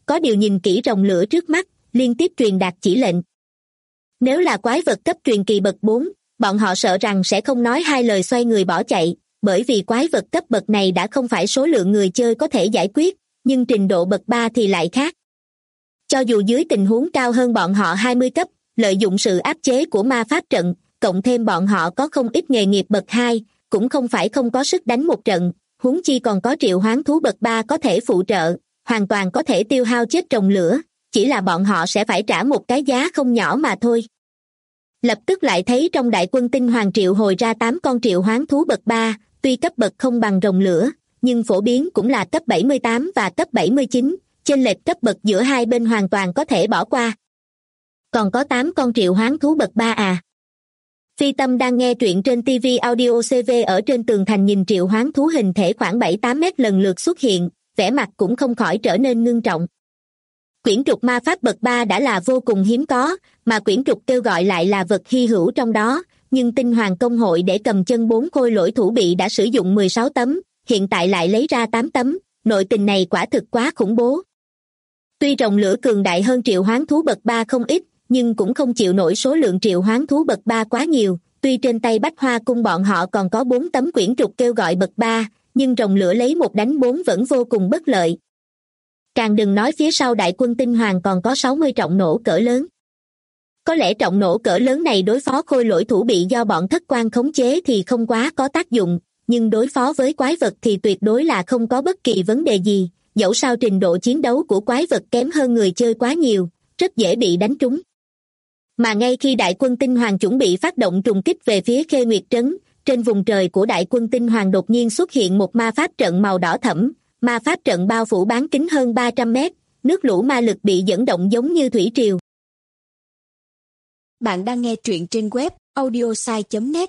có điều nhìn kỹ rồng lửa trước mắt, liên tiếp truyền đạt chỉ lệnh. Nếu là quái vật cấp truyền kỳ bậc 4, bọn họ sợ rằng sẽ không nói hai lời xoay người bỏ chạy, bởi vì quái vật cấp bậc này đã không phải số lượng người chơi có thể giải quyết, nhưng trình độ bậc 3 thì lại khác. Cho dù dưới tình huống cao hơn bọn họ 20 cấp, lợi dụng sự áp chế của ma pháp trận, cộng thêm bọn họ có không ít nghề nghiệp bậc 2, cũng không phải không có sức đánh một trận, huống chi còn có triệu hoán thú bậc 3 có thể phụ trợ, hoàn toàn có thể tiêu hao chết rồng lửa, chỉ là bọn họ sẽ phải trả một cái giá không nhỏ mà thôi. Lập tức lại thấy trong đại quân tinh hoàng triệu hồi ra 8 con triệu hoán thú bậc 3, tuy cấp bậc không bằng rồng lửa, nhưng phổ biến cũng là cấp 78 và cấp 79, chênh lệch cấp bậc giữa hai bên hoàn toàn có thể bỏ qua. Còn có 8 con triệu hoán thú bậc 3 à? Phi Tâm đang nghe truyện trên TV Audio CV ở trên tường thành nhìn triệu hoán thú hình thể khoảng 7-8 mét lần lượt xuất hiện, vẻ mặt cũng không khỏi trở nên ngưng trọng. Quyển trục ma pháp bậc 3 đã là vô cùng hiếm có, mà quyển trục kêu gọi lại là vật hy hữu trong đó, nhưng tinh hoàng công hội để cầm chân 4 khôi lỗi thủ bị đã sử dụng 16 tấm, hiện tại lại lấy ra 8 tấm, nội tình này quả thực quá khủng bố. Tuy rồng lửa cường đại hơn triệu hoán thú bậc 3 không ít, nhưng cũng không chịu nổi số lượng triệu hoán thú bậc 3 quá nhiều, tuy trên tay Bách Hoa cung bọn họ còn có 4 tấm quyển trục kêu gọi bậc 3, nhưng rồng lửa lấy 1 đánh 4 vẫn vô cùng bất lợi. Càng đừng nói phía sau đại quân tinh hoàng còn có 60 trọng nổ cỡ lớn. Có lẽ trọng nổ cỡ lớn này đối phó khôi lỗi thủ bị do bọn thất quan khống chế thì không quá có tác dụng, nhưng đối phó với quái vật thì tuyệt đối là không có bất kỳ vấn đề gì, dẫu sao trình độ chiến đấu của quái vật kém hơn người chơi quá nhiều, rất dễ bị đánh trúng. Mà ngay khi đại quân tinh hoàng chuẩn bị phát động trùng kích về phía Khê Nguyệt Trấn, trên vùng trời của đại quân tinh hoàng đột nhiên xuất hiện một ma pháp trận màu đỏ thẫm, ma pháp trận bao phủ bán kính hơn 300 mét, nước lũ ma lực bị dẫn động giống như thủy triều. Bạn đang nghe truyện trên web audiosai.net.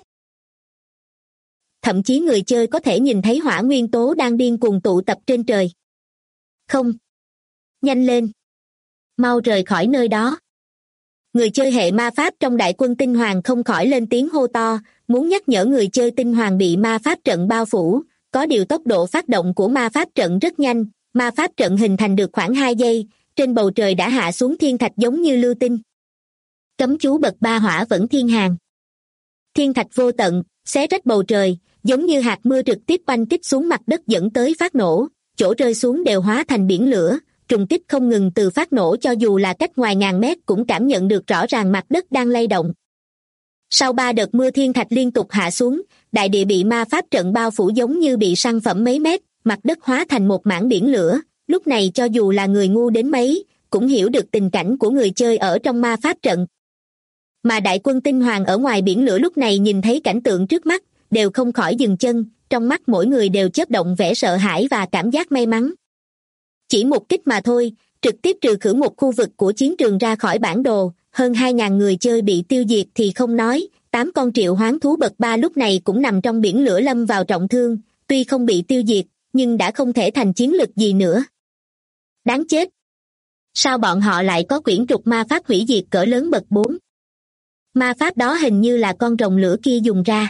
Thậm chí người chơi có thể nhìn thấy hỏa nguyên tố đang điên cuồng tụ tập trên trời. Không! Nhanh lên! Mau rời khỏi nơi đó! Người chơi hệ ma pháp trong đại quân tinh hoàng không khỏi lên tiếng hô to, muốn nhắc nhở người chơi tinh hoàng bị ma pháp trận bao phủ, có điều tốc độ phát động của ma pháp trận rất nhanh, ma pháp trận hình thành được khoảng 2 giây, trên bầu trời đã hạ xuống thiên thạch giống như lưu tinh. Cấm chú bậc 3 hỏa vẫn thiên hàng. Thiên thạch vô tận, xé rách bầu trời, giống như hạt mưa trực tiếp oanh kích xuống mặt đất dẫn tới phát nổ, chỗ rơi xuống đều hóa thành biển lửa, trùng kích không ngừng từ phát nổ cho dù là cách ngoài ngàn mét cũng cảm nhận được rõ ràng mặt đất đang lay động. Sau 3 đợt mưa thiên thạch liên tục hạ xuống, đại địa bị ma pháp trận bao phủ giống như bị săn phẫm mấy mét, mặt đất hóa thành một mảng biển lửa, lúc này cho dù là người ngu đến mấy, cũng hiểu được tình cảnh của người chơi ở trong ma pháp trận. Mà đại quân tinh hoàng ở ngoài biển lửa lúc này nhìn thấy cảnh tượng trước mắt, đều không khỏi dừng chân, trong mắt mỗi người đều chớp động vẻ sợ hãi và cảm giác may mắn. Chỉ một kích mà thôi, trực tiếp trừ khử một khu vực của chiến trường ra khỏi bản đồ, hơn 2.000 người chơi bị tiêu diệt thì không nói, 8 con triệu hoán thú bậc 3 lúc này cũng nằm trong biển lửa lâm vào trọng thương, tuy không bị tiêu diệt, nhưng đã không thể thành chiến lực gì nữa. Đáng chết! Sao bọn họ lại có quyển trục ma pháp hủy diệt cỡ lớn bậc 4? Ma pháp đó hình như là con rồng lửa kia dùng ra.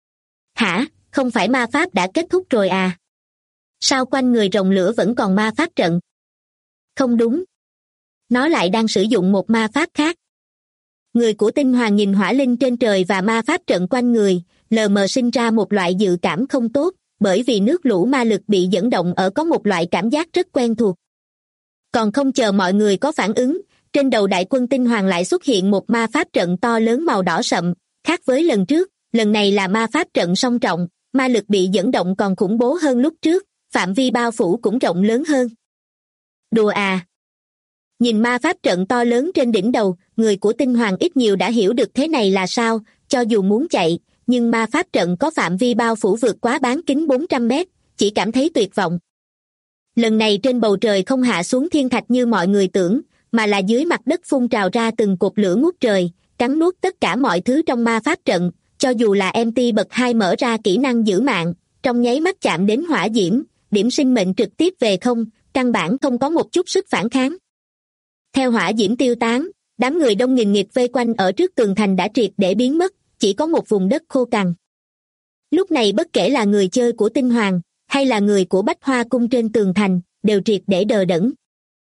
Hả? Không phải ma pháp đã kết thúc rồi à? Sao quanh người rồng lửa vẫn còn ma pháp trận? Không đúng. Nó lại đang sử dụng một ma pháp khác. Người của tinh hoàng nhìn hỏa linh trên trời và ma pháp trận quanh người, lờ mờ sinh ra một loại dự cảm không tốt, bởi vì nước lũ ma lực bị dẫn động ở có một loại cảm giác rất quen thuộc. Còn không chờ mọi người có phản ứng, trên đầu đại quân tinh hoàng lại xuất hiện một ma pháp trận to lớn màu đỏ sậm, khác với lần trước, lần này là ma pháp trận song trọng, ma lực bị dẫn động còn khủng bố hơn lúc trước, phạm vi bao phủ cũng rộng lớn hơn. Đùa à! Nhìn ma pháp trận to lớn trên đỉnh đầu, người của tinh hoàng ít nhiều đã hiểu được thế này là sao, cho dù muốn chạy, nhưng ma pháp trận có phạm vi bao phủ vượt quá bán kính 400 mét, chỉ cảm thấy tuyệt vọng. Lần này trên bầu trời không hạ xuống thiên thạch như mọi người tưởng, mà là dưới mặt đất phun trào ra từng cột lửa ngút trời, cắn nuốt tất cả mọi thứ trong ma pháp trận, cho dù là MT bậc 2 mở ra kỹ năng giữ mạng, trong nháy mắt chạm đến hỏa diễm, điểm sinh mệnh trực tiếp về không, căn bản không có một chút sức phản kháng. Theo hỏa diễm tiêu tán, đám người đông nghìn nghịt vây quanh ở trước tường thành đã triệt để biến mất, chỉ có một vùng đất khô cằn. Lúc này bất kể là người chơi của tinh hoàng, hay là người của Bách Hoa cung trên tường thành, đều triệt để đờ đẫn.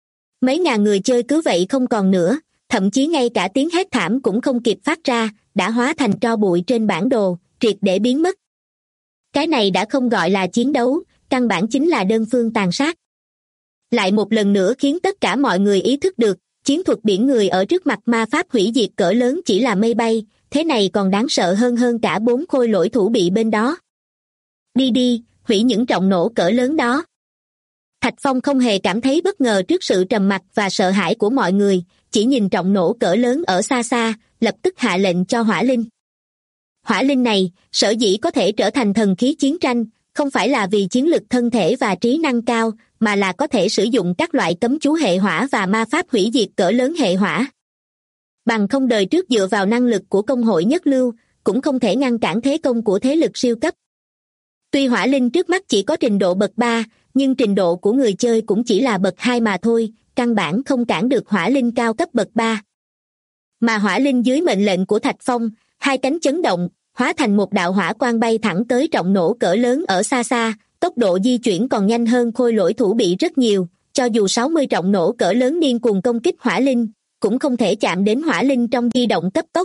Mấy ngàn người chơi cứ vậy không còn nữa, thậm chí ngay cả tiếng hét thảm cũng không kịp phát ra, đã hóa thành tro bụi trên bản đồ, triệt để biến mất. Cái này đã không gọi là chiến đấu, căn bản chính là đơn phương tàn sát. Lại một lần nữa khiến tất cả mọi người ý thức được, chiến thuật biển người ở trước mặt ma pháp hủy diệt cỡ lớn chỉ là mây bay, thế này còn đáng sợ hơn cả 4 khôi lỗi thủ bị bên đó. Đi đi, hủy những trọng nổ cỡ lớn đó. Thạch Phong không hề cảm thấy bất ngờ trước sự trầm mặc và sợ hãi của mọi người, chỉ nhìn trọng nổ cỡ lớn ở xa xa, lập tức hạ lệnh cho hỏa linh. Hỏa linh này, sở dĩ có thể trở thành thần khí chiến tranh, không phải là vì chiến lực thân thể và trí năng cao, mà là có thể sử dụng các loại cấm chú hệ hỏa và ma pháp hủy diệt cỡ lớn hệ hỏa. Bằng không đời trước dựa vào năng lực của công hội nhất lưu, cũng không thể ngăn cản thế công của thế lực siêu cấp. Tuy hỏa linh trước mắt chỉ có trình độ bậc 3, nhưng trình độ của người chơi cũng chỉ là bậc 2 mà thôi, căn bản không cản được hỏa linh cao cấp bậc 3. Mà hỏa linh dưới mệnh lệnh của Thạch Phong, hai cánh chấn động, hóa thành một đạo hỏa quang bay thẳng tới trọng nổ cỡ lớn ở xa xa, tốc độ di chuyển còn nhanh hơn khôi lỗi thủ bị rất nhiều, cho dù 60 trọng nổ cỡ lớn điên cuồng công kích hỏa linh, cũng không thể chạm đến hỏa linh trong di động cấp tốc.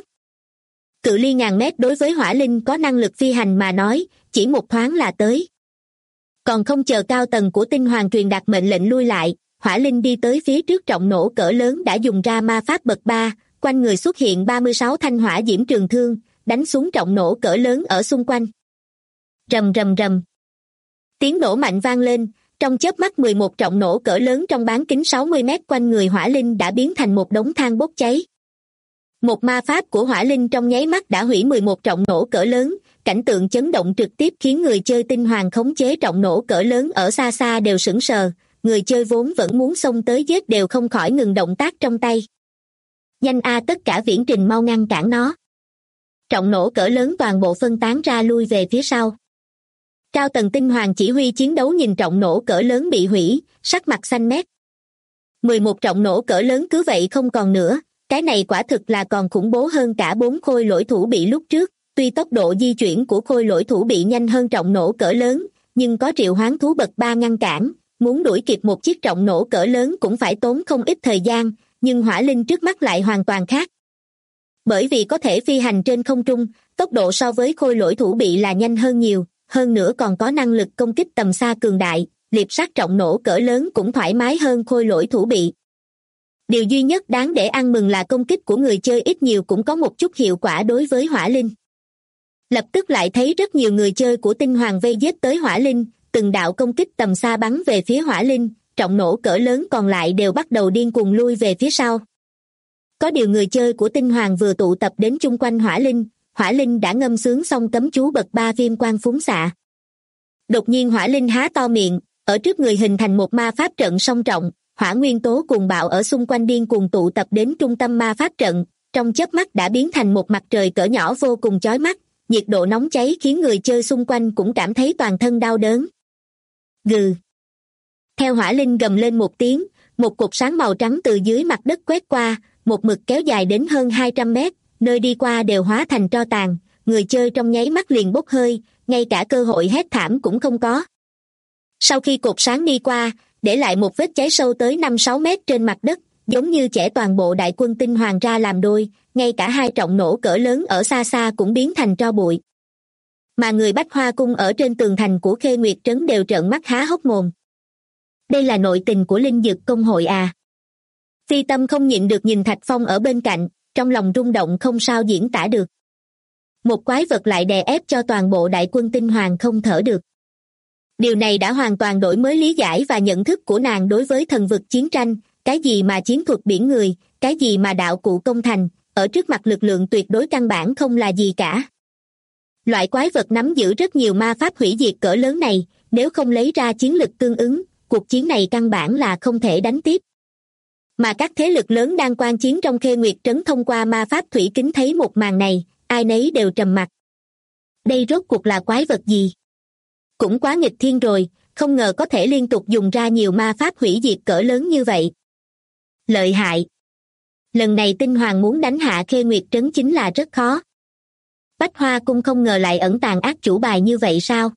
Cự ly ngàn mét đối với hỏa linh có năng lực phi hành mà nói, chỉ một thoáng là tới. Còn không chờ cao tầng của tinh hoàng truyền đạt mệnh lệnh lui lại, hỏa linh đi tới phía trước trọng nổ cỡ lớn đã dùng ra ma pháp bậc 3, quanh người xuất hiện 36 thanh hỏa diễm trường thương, đánh xuống trọng nổ cỡ lớn ở xung quanh. Rầm rầm rầm. Tiếng nổ mạnh vang lên, trong chớp mắt 11 trọng nổ cỡ lớn trong bán kính 60 mét quanh người hỏa linh đã biến thành một đống than bốc cháy. Một ma pháp của hỏa linh trong nháy mắt đã hủy 11 trọng nổ cỡ lớn, cảnh tượng chấn động trực tiếp khiến người chơi tinh hoàng khống chế trọng nổ cỡ lớn ở xa xa đều sững sờ, người chơi vốn vẫn muốn xông tới giết đều không khỏi ngừng động tác trong tay. Nhanh a, tất cả viễn trình mau ngăn cản nó. Trọng nổ cỡ lớn toàn bộ phân tán ra lui về phía sau. Cao tầng tinh hoàng chỉ huy chiến đấu nhìn trọng nổ cỡ lớn bị hủy, sắc mặt xanh mét. 11 trọng nổ cỡ lớn cứ vậy không còn nữa, cái này quả thực là còn khủng bố hơn cả 4 khôi lỗi thủ bị lúc trước. Tuy tốc độ di chuyển của khôi lỗi thủ bị nhanh hơn trọng nổ cỡ lớn, nhưng có triệu hoán thú bậc 3 ngăn cản, muốn đuổi kịp một chiếc trọng nổ cỡ lớn cũng phải tốn không ít thời gian, nhưng hỏa linh trước mắt lại hoàn toàn khác. Bởi vì có thể phi hành trên không trung, tốc độ so với khôi lỗi thủ bị là nhanh hơn nhiều, hơn nữa còn có năng lực công kích tầm xa cường đại, liệp sát trọng nổ cỡ lớn cũng thoải mái hơn khôi lỗi thủ bị. Điều duy nhất đáng để ăn mừng là công kích của người chơi ít nhiều cũng có một chút hiệu quả đối với hỏa linh. Lập tức lại thấy rất nhiều người chơi của tinh hoàng vây giết tới hỏa linh, từng đạo công kích tầm xa bắn về phía hỏa linh, trọng nổ cỡ lớn còn lại đều bắt đầu điên cuồng lui về phía sau. Có điều người chơi của tinh hoàng vừa tụ tập đến chung quanh hỏa linh đã ngâm sướng xong cấm chú bậc 3 viêm quang phúng xạ. Đột nhiên hỏa linh há to miệng, ở trước người hình thành một ma pháp trận song trọng, hỏa nguyên tố cuồng bạo ở xung quanh điên cuồng tụ tập đến trung tâm ma pháp trận, trong chớp mắt đã biến thành một mặt trời cỡ nhỏ vô cùng chói mắt, nhiệt độ nóng cháy khiến người chơi xung quanh cũng cảm thấy toàn thân đau đớn. Gừ. Theo hỏa linh gầm lên một tiếng, một cột sáng màu trắng từ dưới mặt đất quét qua, một mực kéo dài đến hơn 200 mét, nơi đi qua đều hóa thành tro tàn, người chơi trong nháy mắt liền bốc hơi, ngay cả cơ hội hét thảm cũng không có. Sau khi cột sáng đi qua, để lại một vết cháy sâu tới 5-6 mét trên mặt đất, giống như chẻ toàn bộ đại quân tinh hoàng ra làm đôi, ngay cả hai trọng nổ cỡ lớn ở xa xa cũng biến thành tro bụi. Mà người Bách Hoa Cung ở trên tường thành của Khê Nguyệt Trấn đều trợn mắt há hốc mồm. Đây là nội tình của Linh Dược Công hội à? Phi Tâm không nhịn được nhìn Thạch Phong ở bên cạnh, trong lòng rung động không sao diễn tả được. Một quái vật lại đè ép cho toàn bộ đại quân tinh hoàng không thở được. Điều này đã hoàn toàn đổi mới lý giải và nhận thức của nàng đối với thần vực chiến tranh, cái gì mà chiến thuật biển người, cái gì mà đạo cụ công thành, ở trước mặt lực lượng tuyệt đối căn bản không là gì cả. Loại quái vật nắm giữ rất nhiều ma pháp hủy diệt cỡ lớn này, nếu không lấy ra chiến lực tương ứng, cuộc chiến này căn bản là không thể đánh tiếp. Mà các thế lực lớn đang quan chiến trong Khê Nguyệt Trấn thông qua ma pháp thủy kính thấy một màn này, ai nấy đều trầm mặc. Đây rốt cuộc là quái vật gì? Cũng quá nghịch thiên rồi, không ngờ có thể liên tục dùng ra nhiều ma pháp hủy diệt cỡ lớn như vậy. Lợi hại. Lần này tinh hoàng muốn đánh hạ Khê Nguyệt Trấn chính là rất khó. Bách Hoa Cung không ngờ lại ẩn tàng ác chủ bài như vậy sao?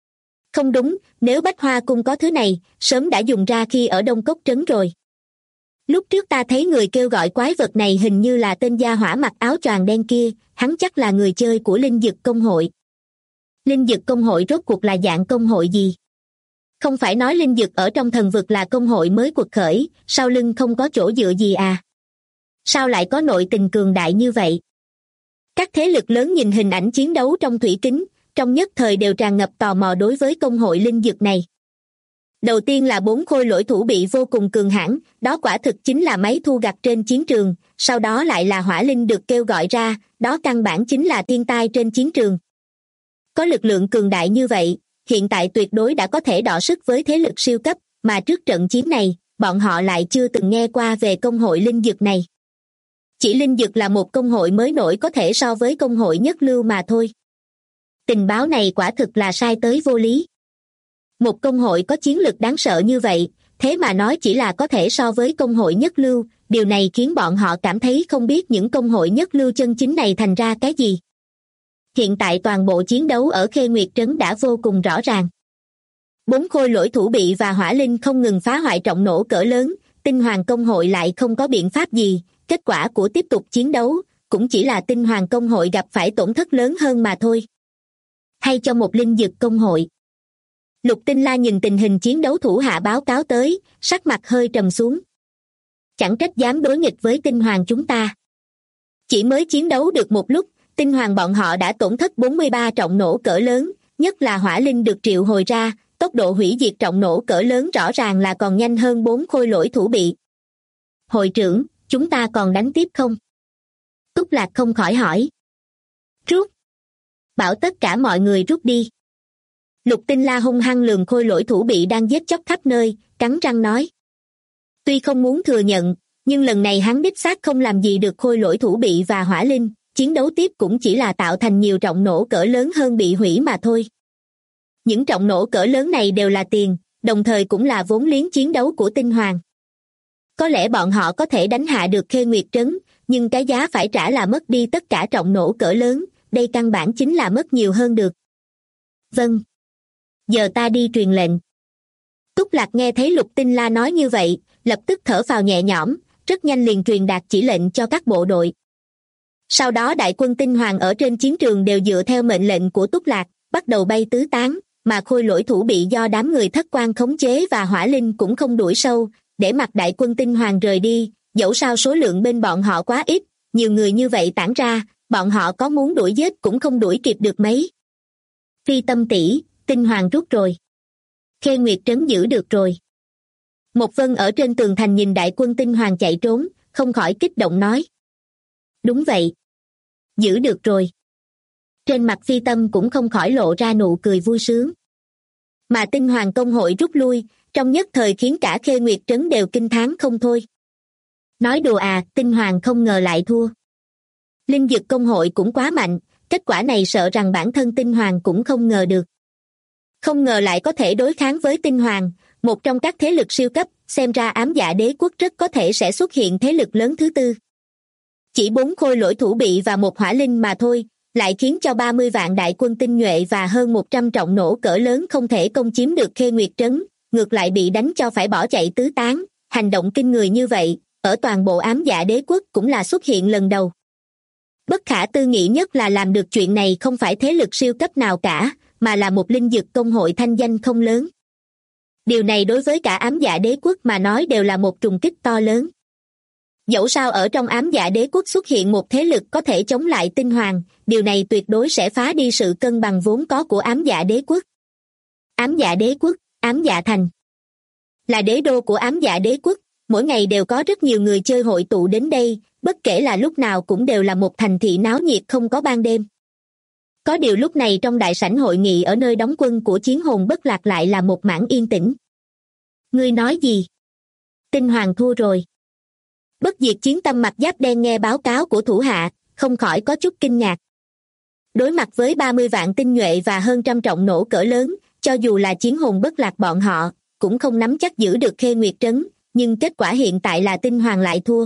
Không đúng, nếu Bách Hoa Cung có thứ này, sớm đã dùng ra khi ở Đông Cốc Trấn rồi. Lúc trước ta thấy người kêu gọi quái vật này hình như là tên gia hỏa mặc áo choàng đen kia, hắn chắc là người chơi của Linh Dực Công hội. Linh Dực Công hội rốt cuộc là dạng công hội gì? Không phải nói Linh Dực ở trong thần vực là công hội mới quật khởi, sau lưng không có chỗ dựa gì à? Sao lại có nội tình cường đại như vậy? Các thế lực lớn nhìn hình ảnh chiến đấu trong thủy kính, trong nhất thời đều tràn ngập tò mò đối với công hội Linh Dực này. Đầu tiên là 4 khôi lỗi thủ bị vô cùng cường hãn, đó quả thực chính là máy thu gặt trên chiến trường, sau đó lại là hỏa linh được kêu gọi ra, đó căn bản chính là thiên tai trên chiến trường. Có lực lượng cường đại như vậy, hiện tại tuyệt đối đã có thể đọ sức với thế lực siêu cấp, mà trước trận chiến này, bọn họ lại chưa từng nghe qua về công hội Linh Dực này. Chỉ Linh Dực là một công hội mới nổi có thể so với công hội nhất lưu mà thôi. Tình báo này quả thực là sai tới vô lý. Một công hội có chiến lực đáng sợ như vậy, thế mà nói chỉ là có thể so với công hội nhất lưu, điều này khiến bọn họ cảm thấy không biết những công hội nhất lưu chân chính này thành ra cái gì. Hiện tại toàn bộ chiến đấu ở Khê Nguyệt Trấn đã vô cùng rõ ràng. 4 khôi lỗi thủ bị và hỏa linh không ngừng phá hoại trọng nổ cỡ lớn, Tinh Hoàng công hội lại không có biện pháp gì, kết quả của tiếp tục chiến đấu cũng chỉ là Tinh Hoàng công hội gặp phải tổn thất lớn hơn mà thôi. Hay cho một Linh Dực công hội. Lục Tinh La nhìn tình hình chiến đấu thủ hạ báo cáo tới, sắc mặt hơi trầm xuống. Chẳng trách dám đối nghịch với Tinh Hoàng chúng ta. Chỉ mới chiến đấu được một lúc, Tinh Hoàng bọn họ đã tổn thất 43 trọng nổ cỡ lớn, nhất là hỏa linh được triệu hồi ra, tốc độ hủy diệt trọng nổ cỡ lớn rõ ràng là còn nhanh hơn 4 khôi lỗi thủ bị. Hội trưởng, chúng ta còn đánh tiếp không? Túc Lạc không khỏi hỏi. Rút. Bảo tất cả mọi người rút đi. Lục Tinh La hung hăng lườm khôi lỗi thủ bị đang giết chóc khắp nơi, cắn răng nói. Tuy không muốn thừa nhận, nhưng lần này hắn đích xác không làm gì được khôi lỗi thủ bị và hỏa linh, chiến đấu tiếp cũng chỉ là tạo thành nhiều trọng nổ cỡ lớn hơn bị hủy mà thôi. Những trọng nổ cỡ lớn này đều là tiền, đồng thời cũng là vốn liếng chiến đấu của Tinh Hoàng. Có lẽ bọn họ có thể đánh hạ được Khê Nguyệt Trấn, nhưng cái giá phải trả là mất đi tất cả trọng nổ cỡ lớn, đây căn bản chính là mất nhiều hơn được. Vâng. Giờ ta đi truyền lệnh. Túc Lạc nghe thấy Lục Tinh La nói như vậy, lập tức thở phào nhẹ nhõm, rất nhanh liền truyền đạt chỉ lệnh cho các bộ đội. Sau đó đại quân Tinh Hoàng ở trên chiến trường đều dựa theo mệnh lệnh của Túc Lạc, bắt đầu bay tứ tán, mà khôi lỗi thủ bị do đám người thất quan khống chế và hỏa linh cũng không đuổi sâu, để mặc đại quân Tinh Hoàng rời đi, dẫu sao số lượng bên bọn họ quá ít, nhiều người như vậy tản ra, bọn họ có muốn đuổi giết cũng không đuổi kịp được mấy. Phi Tâm tỷ, Tinh Hoàng rút rồi. Khê Nguyệt Trấn giữ được rồi. Một Vân ở trên tường thành nhìn đại quân Tinh Hoàng chạy trốn, không khỏi kích động nói. Đúng vậy. Giữ được rồi. Trên mặt Phi Tâm cũng không khỏi lộ ra nụ cười vui sướng. Mà Tinh Hoàng công hội rút lui, trong nhất thời khiến cả Khê Nguyệt Trấn đều kinh thán không thôi. Nói đùa à, Tinh Hoàng không ngờ lại thua. Linh Dực công hội cũng quá mạnh, kết quả này sợ rằng bản thân Tinh Hoàng cũng không ngờ được. Không ngờ lại có thể đối kháng với Tinh Hoàng, một trong các thế lực siêu cấp, xem ra Ám Dạ Đế quốc rất có thể sẽ xuất hiện thế lực lớn thứ tư. Chỉ 4 khôi lỗi thủ bị và một hỏa linh mà thôi, lại khiến cho 30 vạn đại quân tinh nhuệ và hơn 100 trọng nổ cỡ lớn không thể công chiếm được Khê Nguyệt Trấn, ngược lại bị đánh cho phải bỏ chạy tứ tán, hành động kinh người như vậy, ở toàn bộ Ám Dạ Đế quốc cũng là xuất hiện lần đầu. Bất khả tư nghị nhất là làm được chuyện này không phải thế lực siêu cấp nào cả, mà là một Linh Dực công hội thanh danh không lớn. Điều này đối với cả Ám Dạ Đế quốc mà nói đều là một trùng kích to lớn. Dẫu sao ở trong Ám Dạ Đế quốc xuất hiện một thế lực có thể chống lại Tinh Hoàng, điều này tuyệt đối sẽ phá đi sự cân bằng vốn có của Ám Dạ Đế quốc. Ám Dạ Đế quốc, Ám Dạ Thành là đế đô của Ám Dạ Đế quốc, mỗi ngày đều có rất nhiều người chơi hội tụ đến đây, bất kể là lúc nào cũng đều là một thành thị náo nhiệt không có ban đêm. Có điều lúc này trong đại sảnh hội nghị ở nơi đóng quân của Chiến Hồn Bất Lạc lại là một mảng yên tĩnh. Ngươi nói gì? Tinh Hoàng thua rồi. Bất Diệt Chiến Tâm mặc giáp đen nghe báo cáo của thủ hạ, không khỏi có chút kinh ngạc. Đối mặt với 30 vạn tinh nhuệ và hơn trăm trọng nổ cỡ lớn, cho dù là Chiến Hồn Bất Lạc bọn họ, cũng không nắm chắc giữ được Khê Nguyệt Trấn, nhưng kết quả hiện tại là Tinh Hoàng lại thua.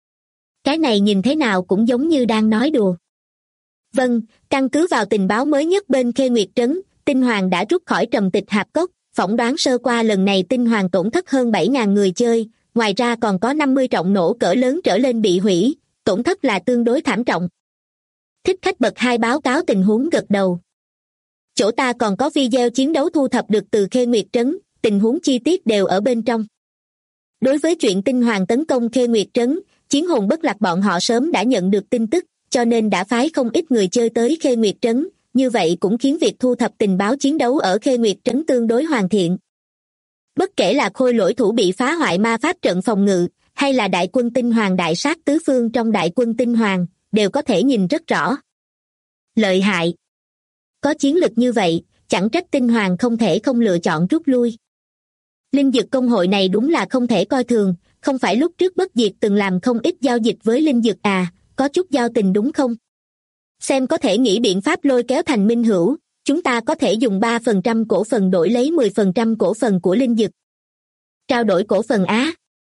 Cái này nhìn thế nào cũng giống như đang nói đùa. Vâng, căn cứ vào tình báo mới nhất bên Khê Nguyệt Trấn, Tinh Hoàng đã rút khỏi Trầm Tịch Hạp Cốc, phỏng đoán sơ qua lần này Tinh Hoàng tổn thất hơn 7.000 người chơi, ngoài ra còn có 50 trọng nổ cỡ lớn trở lên bị hủy, tổn thất là tương đối thảm trọng. Thích khách bậc 2 báo cáo tình huống gật đầu. Chỗ ta còn có video chiến đấu thu thập được từ Khê Nguyệt Trấn, tình huống chi tiết đều ở bên trong. Đối với chuyện tinh hoàng tấn công Khê Nguyệt Trấn, Chiến hồn bất lạc bọn họ sớm đã nhận được tin tức, cho nên đã phái không ít người chơi tới Khê Nguyệt Trấn, như vậy cũng khiến việc thu thập tình báo chiến đấu ở Khê Nguyệt Trấn tương đối hoàn thiện. Bất kể là khôi lỗi thủ bị phá hoại ma pháp trận phòng ngự, hay là đại quân tinh hoàng đại sát tứ phương trong đại quân tinh hoàng, đều có thể nhìn rất rõ. Lợi hại! Có chiến lực như vậy, chẳng trách tinh hoàng không thể không lựa chọn rút lui. Linh dực công hội này đúng là không thể coi thường, không phải lúc trước Bất Diệt từng làm không ít giao dịch với linh dực à, có chút giao tình đúng không? Xem có thể nghĩ biện pháp lôi kéo thành minh hữu, chúng ta có thể dùng 3% cổ phần đổi lấy 10% cổ phần của linh dực. Trao đổi cổ phần á?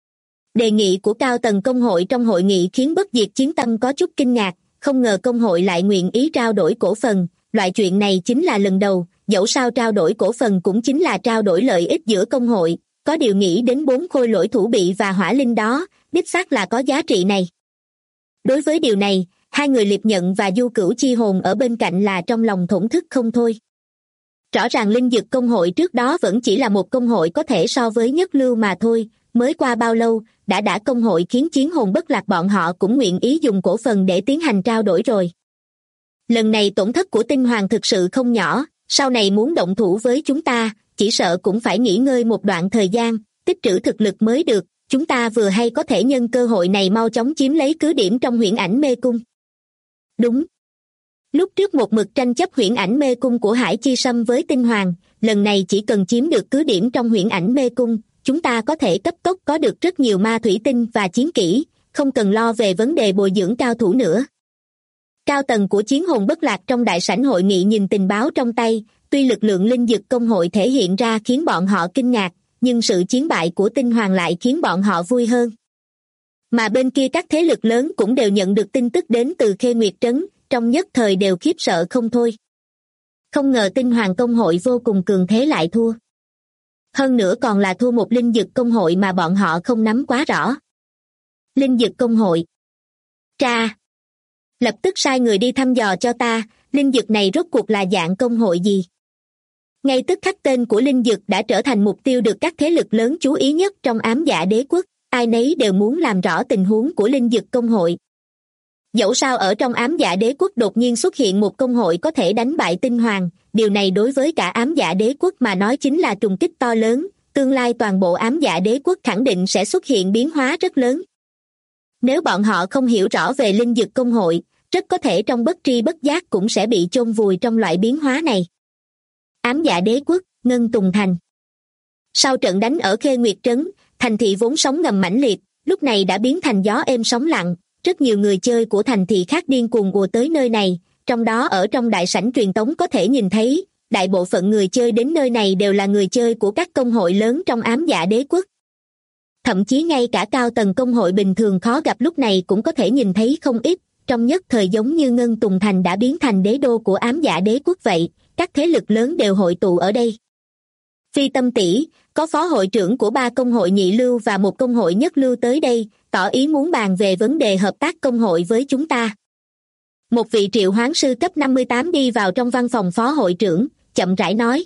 Đề nghị của cao tầng công hội trong hội nghị khiến Bất Diệt Chiến Tâm có chút kinh ngạc, không ngờ công hội lại nguyện ý trao đổi cổ phần, loại chuyện này chính là lần đầu, dẫu sao trao đổi cổ phần cũng chính là trao đổi lợi ích giữa công hội, có điều nghĩ đến 4 khôi lỗi thủ bị và hỏa linh đó, đích xác là có giá trị này. Đối với điều này, hai người Liệp Nhận và Du Cửu Chi Hồn ở bên cạnh là trong lòng thổn thức không thôi. Rõ ràng linh dực công hội trước đó vẫn chỉ là một công hội có thể so với nhất lưu mà thôi, mới qua bao lâu, đã công hội khiến Chiến hồn bất lạc bọn họ cũng nguyện ý dùng cổ phần để tiến hành trao đổi rồi. Lần này tổn thất của tinh hoàng thực sự không nhỏ, sau này muốn động thủ với chúng ta, chỉ sợ cũng phải nghỉ ngơi một đoạn thời gian, tích trữ thực lực mới được, chúng ta vừa hay có thể nhân cơ hội này mau chóng chiếm lấy cứ điểm trong huyễn ảnh mê cung. Đúng. Lúc trước một mực tranh chấp huyễn ảnh mê cung của Hải Chi Sâm với tinh hoàng, lần này chỉ cần chiếm được cứ điểm trong huyễn ảnh mê cung, chúng ta có thể cấp tốc có được rất nhiều ma thủy tinh và chiến kỹ, không cần lo về vấn đề bồi dưỡng cao thủ nữa. Cao tầng của Chiến hồn bất lạc trong đại sảnh hội nghị nhìn tình báo trong tay, tuy lực lượng linh dực công hội thể hiện ra khiến bọn họ kinh ngạc, nhưng sự chiến bại của tinh hoàng lại khiến bọn họ vui hơn. Mà bên kia các thế lực lớn cũng đều nhận được tin tức đến từ Khê Nguyệt Trấn, trong nhất thời đều khiếp sợ không thôi. Không ngờ tinh hoàng công hội vô cùng cường thế lại thua. Hơn nữa còn là thua một linh dực công hội mà bọn họ không nắm quá rõ. Linh dực công hội. Tra! Lập tức sai người đi thăm dò cho ta, linh dực này rốt cuộc là dạng công hội gì? Ngay tức khắc tên của linh dực đã trở thành mục tiêu được các thế lực lớn chú ý nhất trong Ám Dạ Đế Quốc, ai nấy đều muốn làm rõ tình huống của linh dực công hội. Dẫu sao ở trong Ám Dạ Đế Quốc đột nhiên xuất hiện một công hội có thể đánh bại tinh hoàng, điều này đối với cả Ám Dạ Đế Quốc mà nói chính là trùng kích to lớn, tương lai toàn bộ Ám Dạ Đế Quốc khẳng định sẽ xuất hiện biến hóa rất lớn. Nếu bọn họ không hiểu rõ về linh dực công hội, rất có thể trong bất tri bất giác cũng sẽ bị chôn vùi trong loại biến hóa này. Ám Dạ Đế Quốc, Ngân Tùng Thành. Sau trận đánh ở Khê Nguyệt Trấn, thành thị vốn sóng ngầm mãnh liệt, lúc này đã biến thành gió êm sóng lặng, rất nhiều người chơi của thành thị khác điên cuồng ùa tới nơi này, trong đó ở trong đại sảnh truyền tống có thể nhìn thấy, đại bộ phận người chơi đến nơi này đều là người chơi của các công hội lớn trong Ám Dạ Đế Quốc. Thậm chí ngay cả cao tầng công hội bình thường khó gặp lúc này cũng có thể nhìn thấy không ít, trong nhất thời giống như Ngân Tùng Thành đã biến thành đế đô của Ám Dạ Đế Quốc vậy, các thế lực lớn đều hội tụ ở đây. Phi Tâm tỷ, có phó hội trưởng của 3 công hội nhị lưu và một công hội nhất lưu tới đây, tỏ ý muốn bàn về vấn đề hợp tác công hội với chúng ta. Một vị triệu hoán sư cấp 58 đi vào trong văn phòng phó hội trưởng, chậm rãi nói.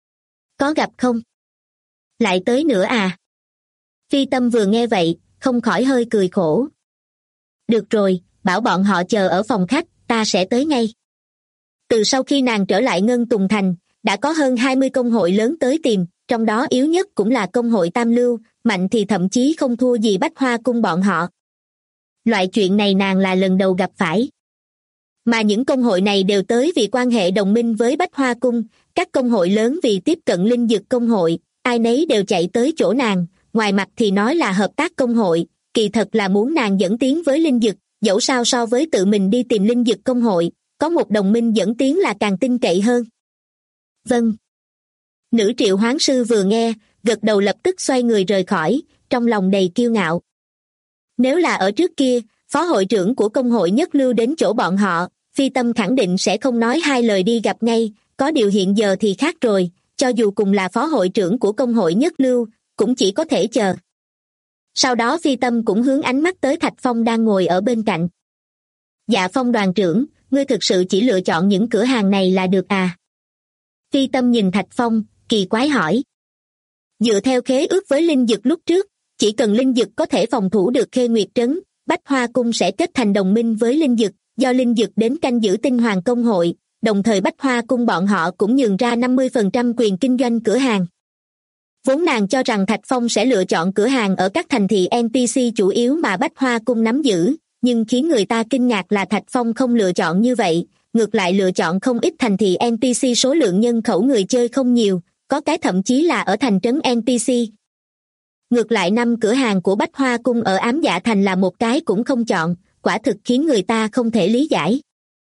Có gặp không? Lại tới nữa à? Phi Tâm vừa nghe vậy, không khỏi hơi cười khổ. Được rồi, bảo bọn họ chờ ở phòng khách, ta sẽ tới ngay. Từ sau khi nàng trở lại Ngân Tùng Thành, đã có hơn 20 công hội lớn tới tìm, trong đó yếu nhất cũng là công hội Tam Lưu, mạnh thì thậm chí không thua gì Bách Hoa Cung bọn họ. Loại chuyện này nàng là lần đầu gặp phải. Mà những công hội này đều tới vì quan hệ đồng minh với Bách Hoa Cung, các công hội lớn vì tiếp cận linh dực công hội, ai nấy đều chạy tới chỗ nàng, ngoài mặt thì nói là hợp tác công hội, kỳ thật là muốn nàng dẫn tiến với linh dực, dẫu sao so với tự mình đi tìm linh dực công hội, có một đồng minh dẫn tiến là càng tin cậy hơn. Vâng. Nữ triệu hoán sư vừa nghe, gật đầu lập tức xoay người rời khỏi, trong lòng đầy kiêu ngạo. Nếu là ở trước kia, phó hội trưởng của công hội nhất lưu đến chỗ bọn họ, Phi Tâm khẳng định sẽ không nói hai lời đi gặp ngay, có điều hiện giờ thì khác rồi, cho dù cùng là phó hội trưởng của công hội nhất lưu, cũng chỉ có thể chờ. Sau đó Phi Tâm cũng hướng ánh mắt tới Thạch Phong đang ngồi ở bên cạnh. Dạ Phong đoàn trưởng, ngươi thực sự chỉ lựa chọn những cửa hàng này là được à? Phi Tâm nhìn Thạch Phong, kỳ quái hỏi. Dựa theo khế ước với Linh Dực lúc trước, chỉ cần Linh Dực có thể phòng thủ được Khê Nguyệt Trấn, Bách Hoa Cung sẽ kết thành đồng minh với Linh Dực, do Linh Dực đến canh giữ Tinh Hoàng Công hội, đồng thời Bách Hoa Cung bọn họ cũng nhường ra 50% quyền kinh doanh cửa hàng. Vốn nàng cho rằng Thạch Phong sẽ lựa chọn cửa hàng ở các thành thị NPC chủ yếu mà Bách Hoa Cung nắm giữ, nhưng khiến người ta kinh ngạc là Thạch Phong không lựa chọn như vậy, ngược lại lựa chọn không ít thành thị NPC số lượng nhân khẩu người chơi không nhiều, có cái thậm chí là ở thành trấn NPC. Ngược lại 5 cửa hàng của Bách Hoa Cung ở Ám Dạ Thành là một cái cũng không chọn, quả thực khiến người ta không thể lý giải.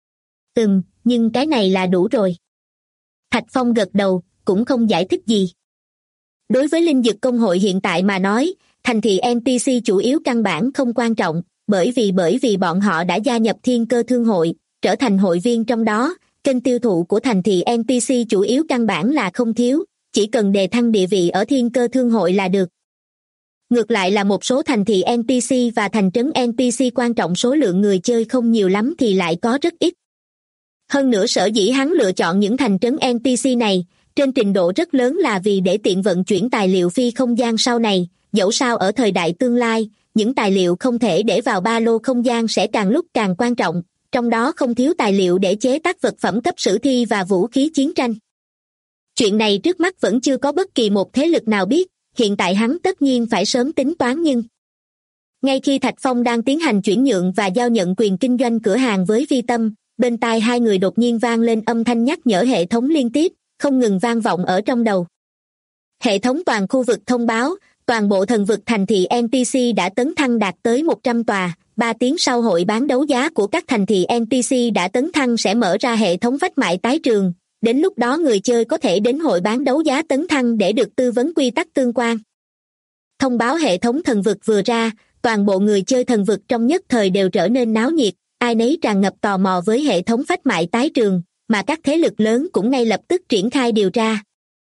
Nhưng cái này là đủ rồi. Thạch Phong gật đầu, cũng không giải thích gì. Đối với Linh Dực Công hội hiện tại mà nói, thành thị NPC chủ yếu căn bản không quan trọng, bởi vì bọn họ đã gia nhập Thiên Cơ Thương hội, trở thành hội viên trong đó, kênh tiêu thụ của thành thị NPC chủ yếu căn bản là không thiếu, chỉ cần đề thăng địa vị ở Thiên Cơ Thương hội là được. Ngược lại là một số thành thị NPC và thành trấn NPC quan trọng số lượng người chơi không nhiều lắm thì lại có rất ít. Hơn nữa sở dĩ hắn lựa chọn những thành trấn NPC này, trên trình độ rất lớn là vì để tiện vận chuyển tài liệu phi không gian sau này, dẫu sao ở thời đại tương lai, những tài liệu không thể để vào ba lô không gian sẽ càng lúc càng quan trọng, trong đó không thiếu tài liệu để chế tác vật phẩm cấp sử thi và vũ khí chiến tranh. Chuyện này trước mắt vẫn chưa có bất kỳ một thế lực nào biết, hiện tại hắn tất nhiên phải sớm tính toán nhưng... Ngay khi Thạch Phong đang tiến hành chuyển nhượng và giao nhận quyền kinh doanh cửa hàng với Vi Tâm, bên tai hai người đột nhiên vang lên âm thanh nhắc nhở hệ thống liên tiếp, không ngừng vang vọng ở trong đầu. Hệ thống toàn khu vực thông báo, toàn bộ thần vực thành thị NPC đã tấn thăng đạt tới 100 tòa, 3 tiếng sau hội bán đấu giá của các thành thị NPC đã tấn thăng sẽ mở ra hệ thống vách mại tái trường, đến lúc đó người chơi có thể đến hội bán đấu giá tấn thăng để được tư vấn quy tắc tương quan. Thông báo hệ thống thần vực vừa ra, toàn bộ người chơi thần vực trong nhất thời đều trở nên náo nhiệt, ai nấy tràn ngập tò mò với hệ thống phách mại tái trường, mà các thế lực lớn cũng ngay lập tức triển khai điều tra.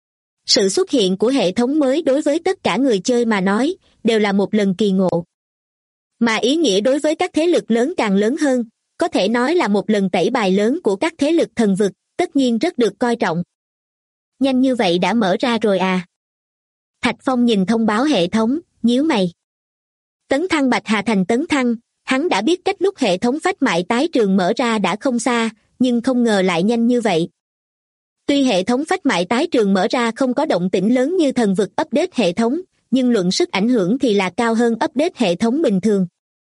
Sự xuất hiện của hệ thống mới đối với tất cả người chơi mà nói, đều là một lần kỳ ngộ. Mà ý nghĩa đối với các thế lực lớn càng lớn hơn, có thể nói là một lần tẩy bài lớn của các thế lực thần vực, tất nhiên rất được coi trọng. Nhanh như vậy đã mở ra rồi à? Thạch Phong nhìn thông báo hệ thống, nhíu mày. Tấn thăng Bạch Hà Thành tấn thăng, hắn đã biết cách lúc hệ thống phách mại tái trường mở ra đã không xa, nhưng không ngờ lại nhanh như vậy. Tuy hệ thống phách mại tái trường mở ra không có động tĩnh lớn như thần vực update hệ thống, nhưng luận sức ảnh hưởng thì là cao hơn update hệ thống bình thường.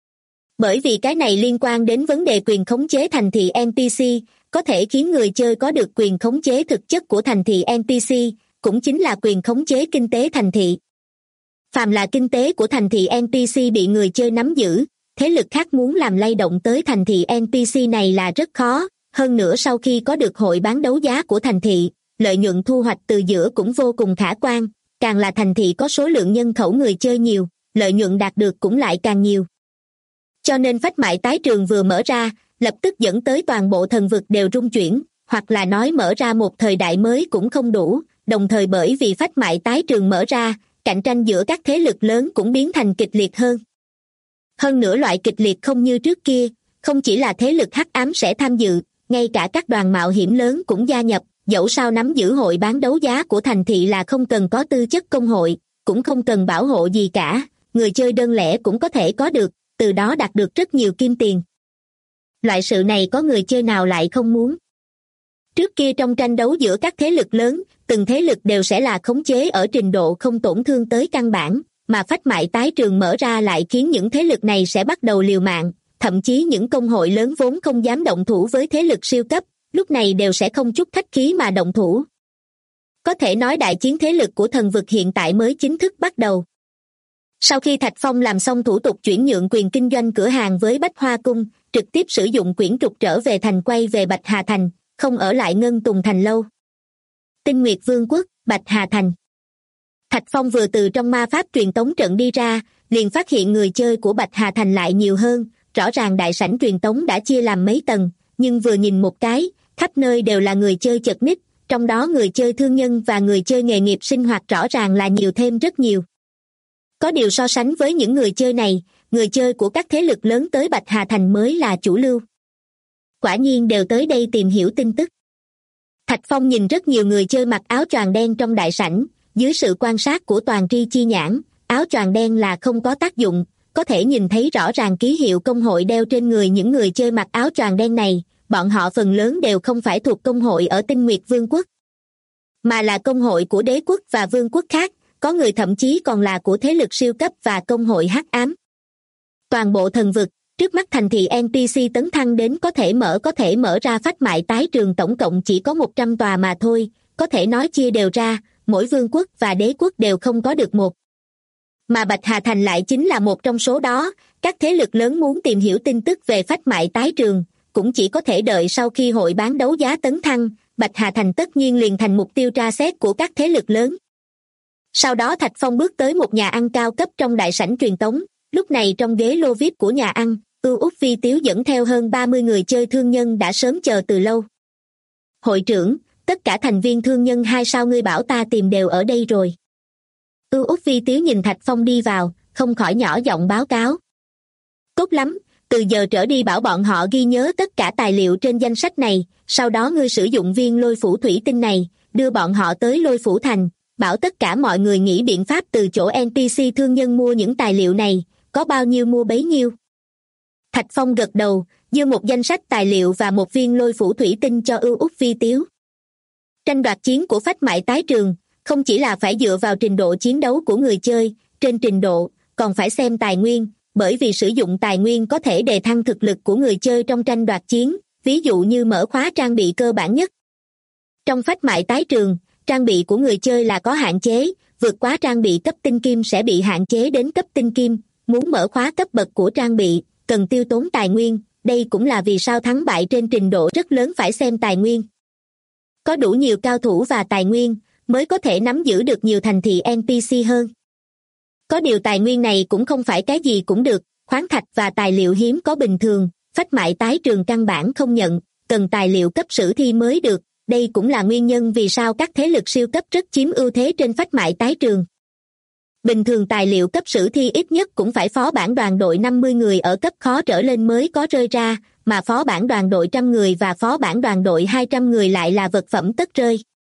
Bởi vì cái này liên quan đến vấn đề quyền khống chế thành thị NPC, có thể khiến người chơi có được quyền khống chế thực chất của thành thị NPC, cũng chính là quyền khống chế kinh tế thành thị. Phàm là kinh tế của thành thị NPC bị người chơi nắm giữ, thế lực khác muốn làm lay động tới thành thị NPC này là rất khó, hơn nữa sau khi có được hội bán đấu giá của thành thị, lợi nhuận thu hoạch từ giữa cũng vô cùng khả quan, càng là thành thị có số lượng nhân khẩu người chơi nhiều, lợi nhuận đạt được cũng lại càng nhiều. Cho nên phách mại tái trường vừa mở ra, lập tức dẫn tới toàn bộ thần vực đều rung chuyển, hoặc là nói mở ra một thời đại mới cũng không đủ, đồng thời bởi vì phách mại tái trường mở ra, cạnh tranh giữa các thế lực lớn cũng biến thành kịch liệt hơn. Hơn nữa loại kịch liệt không như trước kia, không chỉ là thế lực hắc ám sẽ tham dự, ngay cả các đoàn mạo hiểm lớn cũng gia nhập, dẫu sao nắm giữ hội bán đấu giá của thành thị là không cần có tư chất công hội, cũng không cần bảo hộ gì cả, người chơi đơn lẻ cũng có thể có được, từ đó đạt được rất nhiều kim tiền. Loại sự này có người chơi nào lại không muốn. Trước kia trong tranh đấu giữa các thế lực lớn, từng thế lực đều sẽ là khống chế ở trình độ không tổn thương tới căn bản, mà phách mại tái trường mở ra lại khiến những thế lực này sẽ bắt đầu liều mạng, thậm chí những công hội lớn vốn không dám động thủ với thế lực siêu cấp, lúc này đều sẽ không chút khách khí mà động thủ. Có thể nói đại chiến thế lực của thần vực hiện tại mới chính thức bắt đầu. Sau khi Thạch Phong làm xong thủ tục chuyển nhượng quyền kinh doanh cửa hàng với Bách Hoa Cung, trực tiếp sử dụng quyển trục trở về thành quay về Bạch Hà Thành, không ở lại Ngân Tùng Thành lâu. Tinh Nguyệt Vương quốc, Bạch Hà Thành. Thạch Phong vừa từ trong ma pháp truyền tống trận đi ra, liền phát hiện người chơi của Bạch Hà Thành lại nhiều hơn, rõ ràng đại sảnh truyền tống đã chia làm mấy tầng, nhưng vừa nhìn một cái, khắp nơi đều là người chơi chật ních, trong đó người chơi thương nhân và người chơi nghề nghiệp sinh hoạt rõ ràng là nhiều thêm rất nhiều. Có điều so sánh với những người chơi này, người chơi của các thế lực lớn tới Bạch Hà Thành mới là chủ lưu. Quả nhiên đều tới đây tìm hiểu tin tức. Thạch Phong nhìn rất nhiều người chơi mặc áo choàng đen trong đại sảnh, dưới sự quan sát của toàn tri chi nhãn, áo choàng đen là không có tác dụng, có thể nhìn thấy rõ ràng ký hiệu công hội đeo trên người những người chơi mặc áo choàng đen này, bọn họ phần lớn đều không phải thuộc công hội ở Tinh Nguyệt Vương quốc, mà là công hội của đế quốc và vương quốc khác, có người thậm chí còn là của thế lực siêu cấp và công hội hắc ám. Toàn bộ thần vực, trước mắt thành thị NPC tấn thăng đến có thể mở ra phách mại tái trường tổng cộng chỉ có 100 tòa mà thôi, có thể nói chia đều ra, mỗi vương quốc và đế quốc đều không có được một. Mà Bạch Hà Thành lại chính là một trong số đó, các thế lực lớn muốn tìm hiểu tin tức về phách mại tái trường, cũng chỉ có thể đợi sau khi hội bán đấu giá tấn thăng, Bạch Hà Thành tất nhiên liền thành mục tiêu tra xét của các thế lực lớn. Sau đó Thạch Phong bước tới một nhà ăn cao cấp trong đại sảnh truyền tống, lúc này trong ghế lô VIP của nhà ăn, Ưu Úc Vi Tiếu dẫn theo hơn 30 người chơi thương nhân đã sớm chờ từ lâu. Hội trưởng, tất cả thành viên thương nhân 2 sao ngươi bảo ta tìm đều ở đây rồi. Ưu Úc Vi Tiếu nhìn Thạch Phong đi vào, không khỏi nhỏ giọng báo cáo. Tốt lắm, từ giờ trở đi bảo bọn họ ghi nhớ tất cả tài liệu trên danh sách này, sau đó ngươi sử dụng viên lôi phủ thủy tinh này, đưa bọn họ tới lôi phủ thành, bảo tất cả mọi người nghĩ biện pháp từ chỗ NPC thương nhân mua những tài liệu này, có bao nhiêu mua bấy nhiêu. Thạch Phong gật đầu, đưa một danh sách tài liệu và một viên lôi phủ thủy tinh cho Ưu Úc Vi Tiếu. Tranh đoạt chiến của phách mại tái trường, không chỉ là phải dựa vào trình độ chiến đấu của người chơi, trên trình độ, còn phải xem tài nguyên, bởi vì sử dụng tài nguyên có thể đề thăng thực lực của người chơi trong tranh đoạt chiến, ví dụ như mở khóa trang bị cơ bản nhất. Trong phách mại tái trường, trang bị của người chơi là có hạn chế, vượt quá trang bị cấp tinh kim sẽ bị hạn chế đến cấp tinh kim, muốn mở khóa cấp bậc của trang bị, cần tiêu tốn tài nguyên, đây cũng là vì sao thắng bại trên trình độ rất lớn phải xem tài nguyên. Có đủ nhiều cao thủ và tài nguyên, mới có thể nắm giữ được nhiều thành thị NPC hơn. Có điều tài nguyên này cũng không phải cái gì cũng được, khoáng thạch và tài liệu hiếm có bình thường, phách mại tái trường căn bản không nhận, cần tài liệu cấp sử thi mới được, đây cũng là nguyên nhân vì sao các thế lực siêu cấp rất chiếm ưu thế trên phách mại tái trường. Bình thường tài liệu cấp sử thi ít nhất cũng phải phó bản đoàn đội 50 người ở cấp khó trở lên mới có rơi ra, mà phó bản đoàn đội 100 người và phó bản đoàn đội 200 người lại là vật phẩm tất rơi.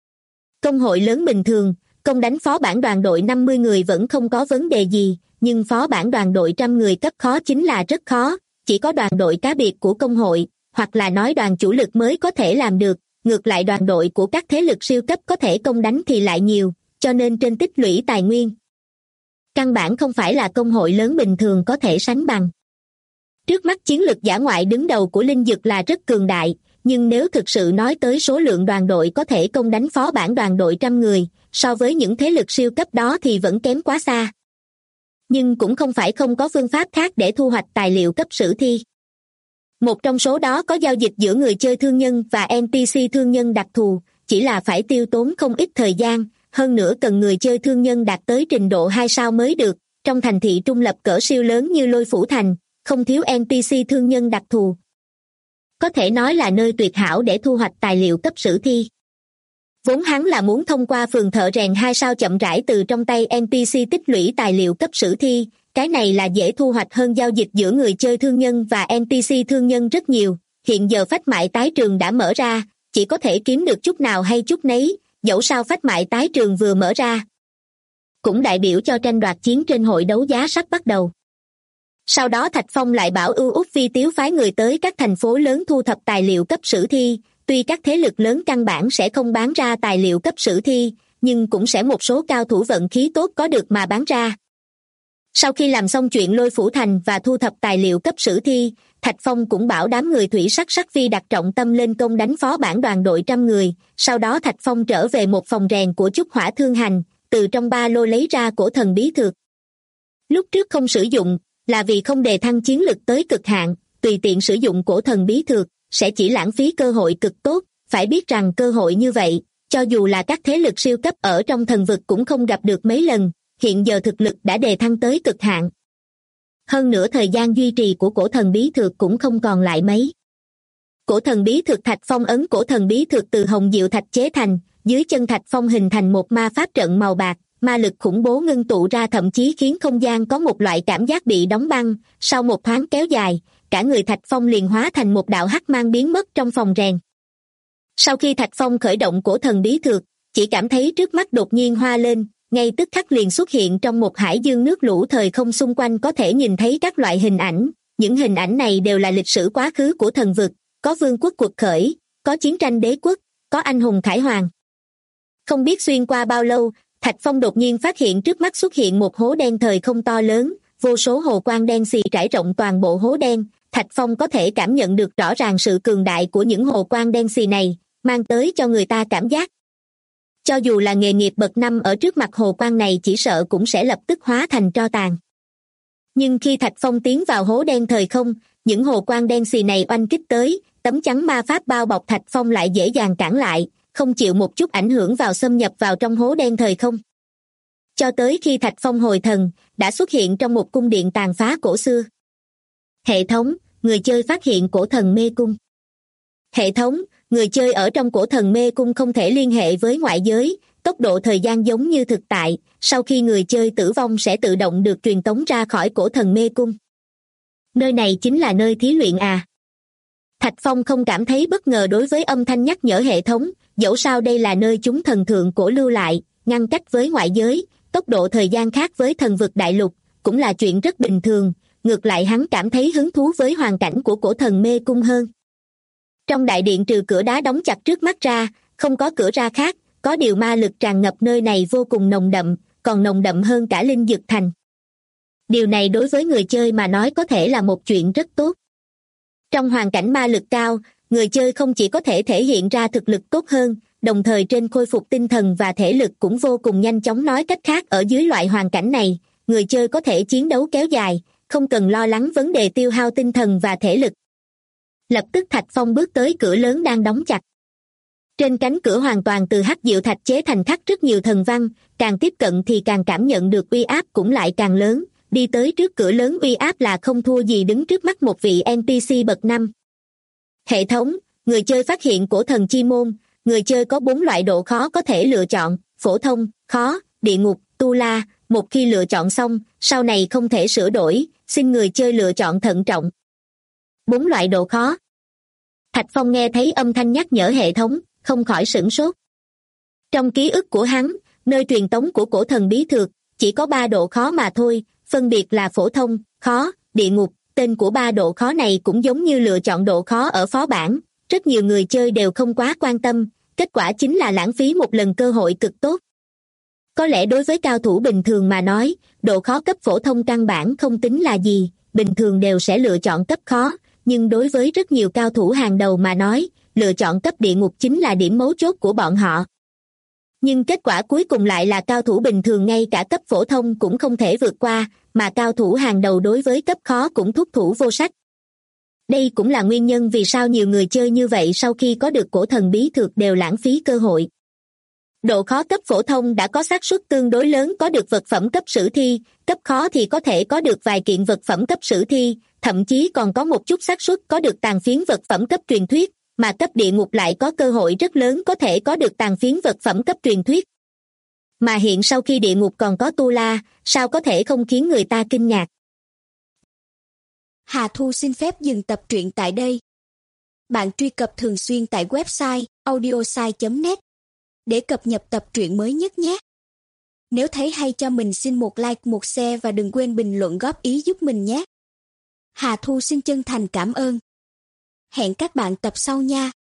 Công hội lớn bình thường, công đánh phó bản đoàn đội 50 người vẫn không có vấn đề gì, nhưng phó bản đoàn đội 100 người cấp khó chính là rất khó, chỉ có đoàn đội cá biệt của công hội, hoặc là nói đoàn chủ lực mới có thể làm được, ngược lại đoàn đội của các thế lực siêu cấp có thể công đánh thì lại nhiều, cho nên trên tích lũy tài nguyên. Căn bản không phải là công hội lớn bình thường có thể sánh bằng. Trước mắt chiến lực dã ngoại đứng đầu của Linh Dực là rất cường đại, nhưng nếu thực sự nói tới số lượng đoàn đội có thể công đánh phó bản đoàn đội 100 người, so với những thế lực siêu cấp đó thì vẫn kém quá xa. Nhưng cũng không phải không có phương pháp khác để thu hoạch tài liệu cấp sử thi. Một trong số đó có giao dịch giữa người chơi thương nhân và NPC thương nhân đặc thù, chỉ là phải tiêu tốn không ít thời gian, hơn nữa cần người chơi thương nhân đạt tới trình độ 2 sao mới được, trong thành thị trung lập cỡ siêu lớn như Lôi Phủ Thành, không thiếu NPC thương nhân đặc thù. Có thể nói là nơi tuyệt hảo để thu hoạch tài liệu cấp sử thi. Vốn hắn là muốn thông qua phường thợ rèn 2 sao chậm rãi từ trong tay NPC tích lũy tài liệu cấp sử thi, cái này là dễ thu hoạch hơn giao dịch giữa người chơi thương nhân và NPC thương nhân rất nhiều. Hiện giờ phách mại tái trường đã mở ra, chỉ có thể kiếm được chút nào hay chút nấy, dẫu sao phách mại tái trường vừa mở ra. Cũng đại biểu cho tranh đoạt chiến trên hội đấu giá sắp bắt đầu. Sau đó Thạch Phong lại bảo Ưu Úc Vi Tiếu phái người tới các thành phố lớn thu thập tài liệu cấp sử thi, tuy các thế lực lớn căn bản sẽ không bán ra tài liệu cấp sử thi, nhưng cũng sẽ một số cao thủ vận khí tốt có được mà bán ra. Sau khi làm xong chuyện Lôi Phủ Thành và thu thập tài liệu cấp sử thi, Thạch Phong cũng bảo đám người thủy sắc sắc phi đặt trọng tâm lên công đánh phó bản đoàn đội 100 người, sau đó Thạch Phong trở về một phòng rèn của Chúc Hỏa Thương Hành, từ trong ba lô lấy ra cổ thần bí thược. Lúc trước không sử dụng, là vì không đề thăng chiến lực tới cực hạn, tùy tiện sử dụng cổ thần bí thược, sẽ chỉ lãng phí cơ hội cực tốt, phải biết rằng cơ hội như vậy, cho dù là các thế lực siêu cấp ở trong thần vực cũng không gặp được mấy lần, hiện giờ thực lực đã đề thăng tới cực hạn. Hơn nữa thời gian duy trì của cổ thần bí thược cũng không còn lại mấy. Cổ thần bí thược Thạch Phong ấn cổ thần bí thược từ hồng diệu thạch chế thành, dưới chân Thạch Phong hình thành một ma pháp trận màu bạc, ma lực khủng bố ngưng tụ ra thậm chí khiến không gian có một loại cảm giác bị đóng băng. Sau một thoáng kéo dài, cả người Thạch Phong liền hóa thành một đạo hắc mang biến mất trong phòng rèn. Sau khi Thạch Phong khởi động cổ thần bí thược, chỉ cảm thấy trước mắt đột nhiên hoa lên, ngay tức khắc liền xuất hiện trong một hải dương nước lũ thời không, xung quanh có thể nhìn thấy các loại hình ảnh. Những hình ảnh này đều là lịch sử quá khứ của thần vực, có vương quốc cuộc khởi, có chiến tranh đế quốc, có anh hùng khải hoàn. Không biết xuyên qua bao lâu, Thạch Phong đột nhiên phát hiện trước mắt xuất hiện một hố đen thời không to lớn, vô số hồ quang đen xì trải rộng toàn bộ hố đen. Thạch Phong có thể cảm nhận được rõ ràng sự cường đại của những hồ quang đen xì này, mang tới cho người ta cảm giác cho dù là nghề nghiệp bậc 5 ở trước mặt hồ quang này chỉ sợ cũng sẽ lập tức hóa thành tro tàn. Nhưng khi Thạch Phong tiến vào hố đen thời không, những hồ quang đen xì này oanh kích tới, tấm chắn ma pháp bao bọc Thạch Phong lại dễ dàng cản lại, không chịu một chút ảnh hưởng vào xâm nhập vào trong hố đen thời không. Cho tới khi Thạch Phong hồi thần, đã xuất hiện trong một cung điện tàn phá cổ xưa. Hệ thống, người chơi phát hiện cổ thần mê cung. Hệ thống, người chơi ở trong cổ thần mê cung không thể liên hệ với ngoại giới, tốc độ thời gian giống như thực tại, sau khi người chơi tử vong sẽ tự động được truyền tống ra khỏi cổ thần mê cung. Nơi này chính là nơi thí luyện à? Thạch Phong không cảm thấy bất ngờ đối với âm thanh nhắc nhở hệ thống, dẫu sao đây là nơi chúng thần thượng cổ lưu lại, ngăn cách với ngoại giới, tốc độ thời gian khác với thần vực đại lục, cũng là chuyện rất bình thường, ngược lại hắn cảm thấy hứng thú với hoàn cảnh của cổ thần mê cung hơn. Trong đại điện trừ cửa đá đóng chặt trước mắt ra, không có cửa ra khác, có điều ma lực tràn ngập nơi này vô cùng nồng đậm, còn nồng đậm hơn cả linh dược thành. Điều này đối với người chơi mà nói có thể là một chuyện rất tốt. Trong hoàn cảnh ma lực cao, người chơi không chỉ có thể thể hiện ra thực lực tốt hơn, đồng thời trên khôi phục tinh thần và thể lực cũng vô cùng nhanh chóng. Nói cách khác, ở dưới loại hoàn cảnh này, người chơi có thể chiến đấu kéo dài, không cần lo lắng vấn đề tiêu hao tinh thần và thể lực. Lập tức Thạch Phong bước tới cửa lớn đang đóng chặt. Trên cánh cửa hoàn toàn từ hắc diệu thạch chế thành, khắc rất nhiều thần văn, càng tiếp cận thì càng cảm nhận được uy áp cũng lại càng lớn. Đi tới trước cửa lớn, uy áp là không thua gì đứng trước mắt một vị NPC bậc 5. Hệ thống, người chơi phát hiện cổ thần chi môn, người chơi có 4 loại độ khó có thể lựa chọn: phổ thông, khó, địa ngục, tu la. Một khi lựa chọn xong, sau này không thể sửa đổi, xin người chơi lựa chọn thận trọng. 4 loại độ khó. Thạch Phong nghe thấy âm thanh nhắc nhở hệ thống, không khỏi sửng sốt. Trong ký ức của hắn, nơi truyền tống của cổ thần bí thược, chỉ có 3 độ khó mà thôi, phân biệt là phổ thông, khó, địa ngục. Tên của 3 độ khó này cũng giống như lựa chọn độ khó ở phó bản, rất nhiều người chơi đều không quá quan tâm, kết quả chính là lãng phí một lần cơ hội cực tốt. Có lẽ đối với cao thủ bình thường mà nói, độ khó cấp phổ thông căn bản không tính là gì, bình thường đều sẽ lựa chọn cấp khó, nhưng đối với rất nhiều cao thủ hàng đầu mà nói, lựa chọn cấp địa ngục chính là điểm mấu chốt của bọn họ. Nhưng kết quả cuối cùng lại là cao thủ bình thường ngay cả cấp phổ thông cũng không thể vượt qua, mà cao thủ hàng đầu đối với cấp khó cũng thúc thủ vô sách. Đây cũng là nguyên nhân vì sao nhiều người chơi như vậy sau khi có được cổ thần bí thược đều lãng phí cơ hội. Độ khó cấp phổ thông đã có xác suất tương đối lớn có được vật phẩm cấp sử thi, cấp khó thì có thể có được vài kiện vật phẩm cấp sử thi, thậm chí còn có một chút xác suất có được tàn phiến vật phẩm cấp truyền thuyết, mà cấp địa ngục lại có cơ hội rất lớn có thể có được tàn phiến vật phẩm cấp truyền thuyết. Mà hiện sau khi địa ngục còn có tu la, sao có thể không khiến người ta kinh ngạc. Hà Thu xin phép dừng tập truyện tại đây. Bạn truy cập thường xuyên tại website audiosai.net để cập nhật tập truyện mới nhất nhé. Nếu thấy hay cho mình xin một like, một share và đừng quên bình luận góp ý giúp mình nhé. Hà Thu xin chân thành cảm ơn. Hẹn các bạn tập sau nha.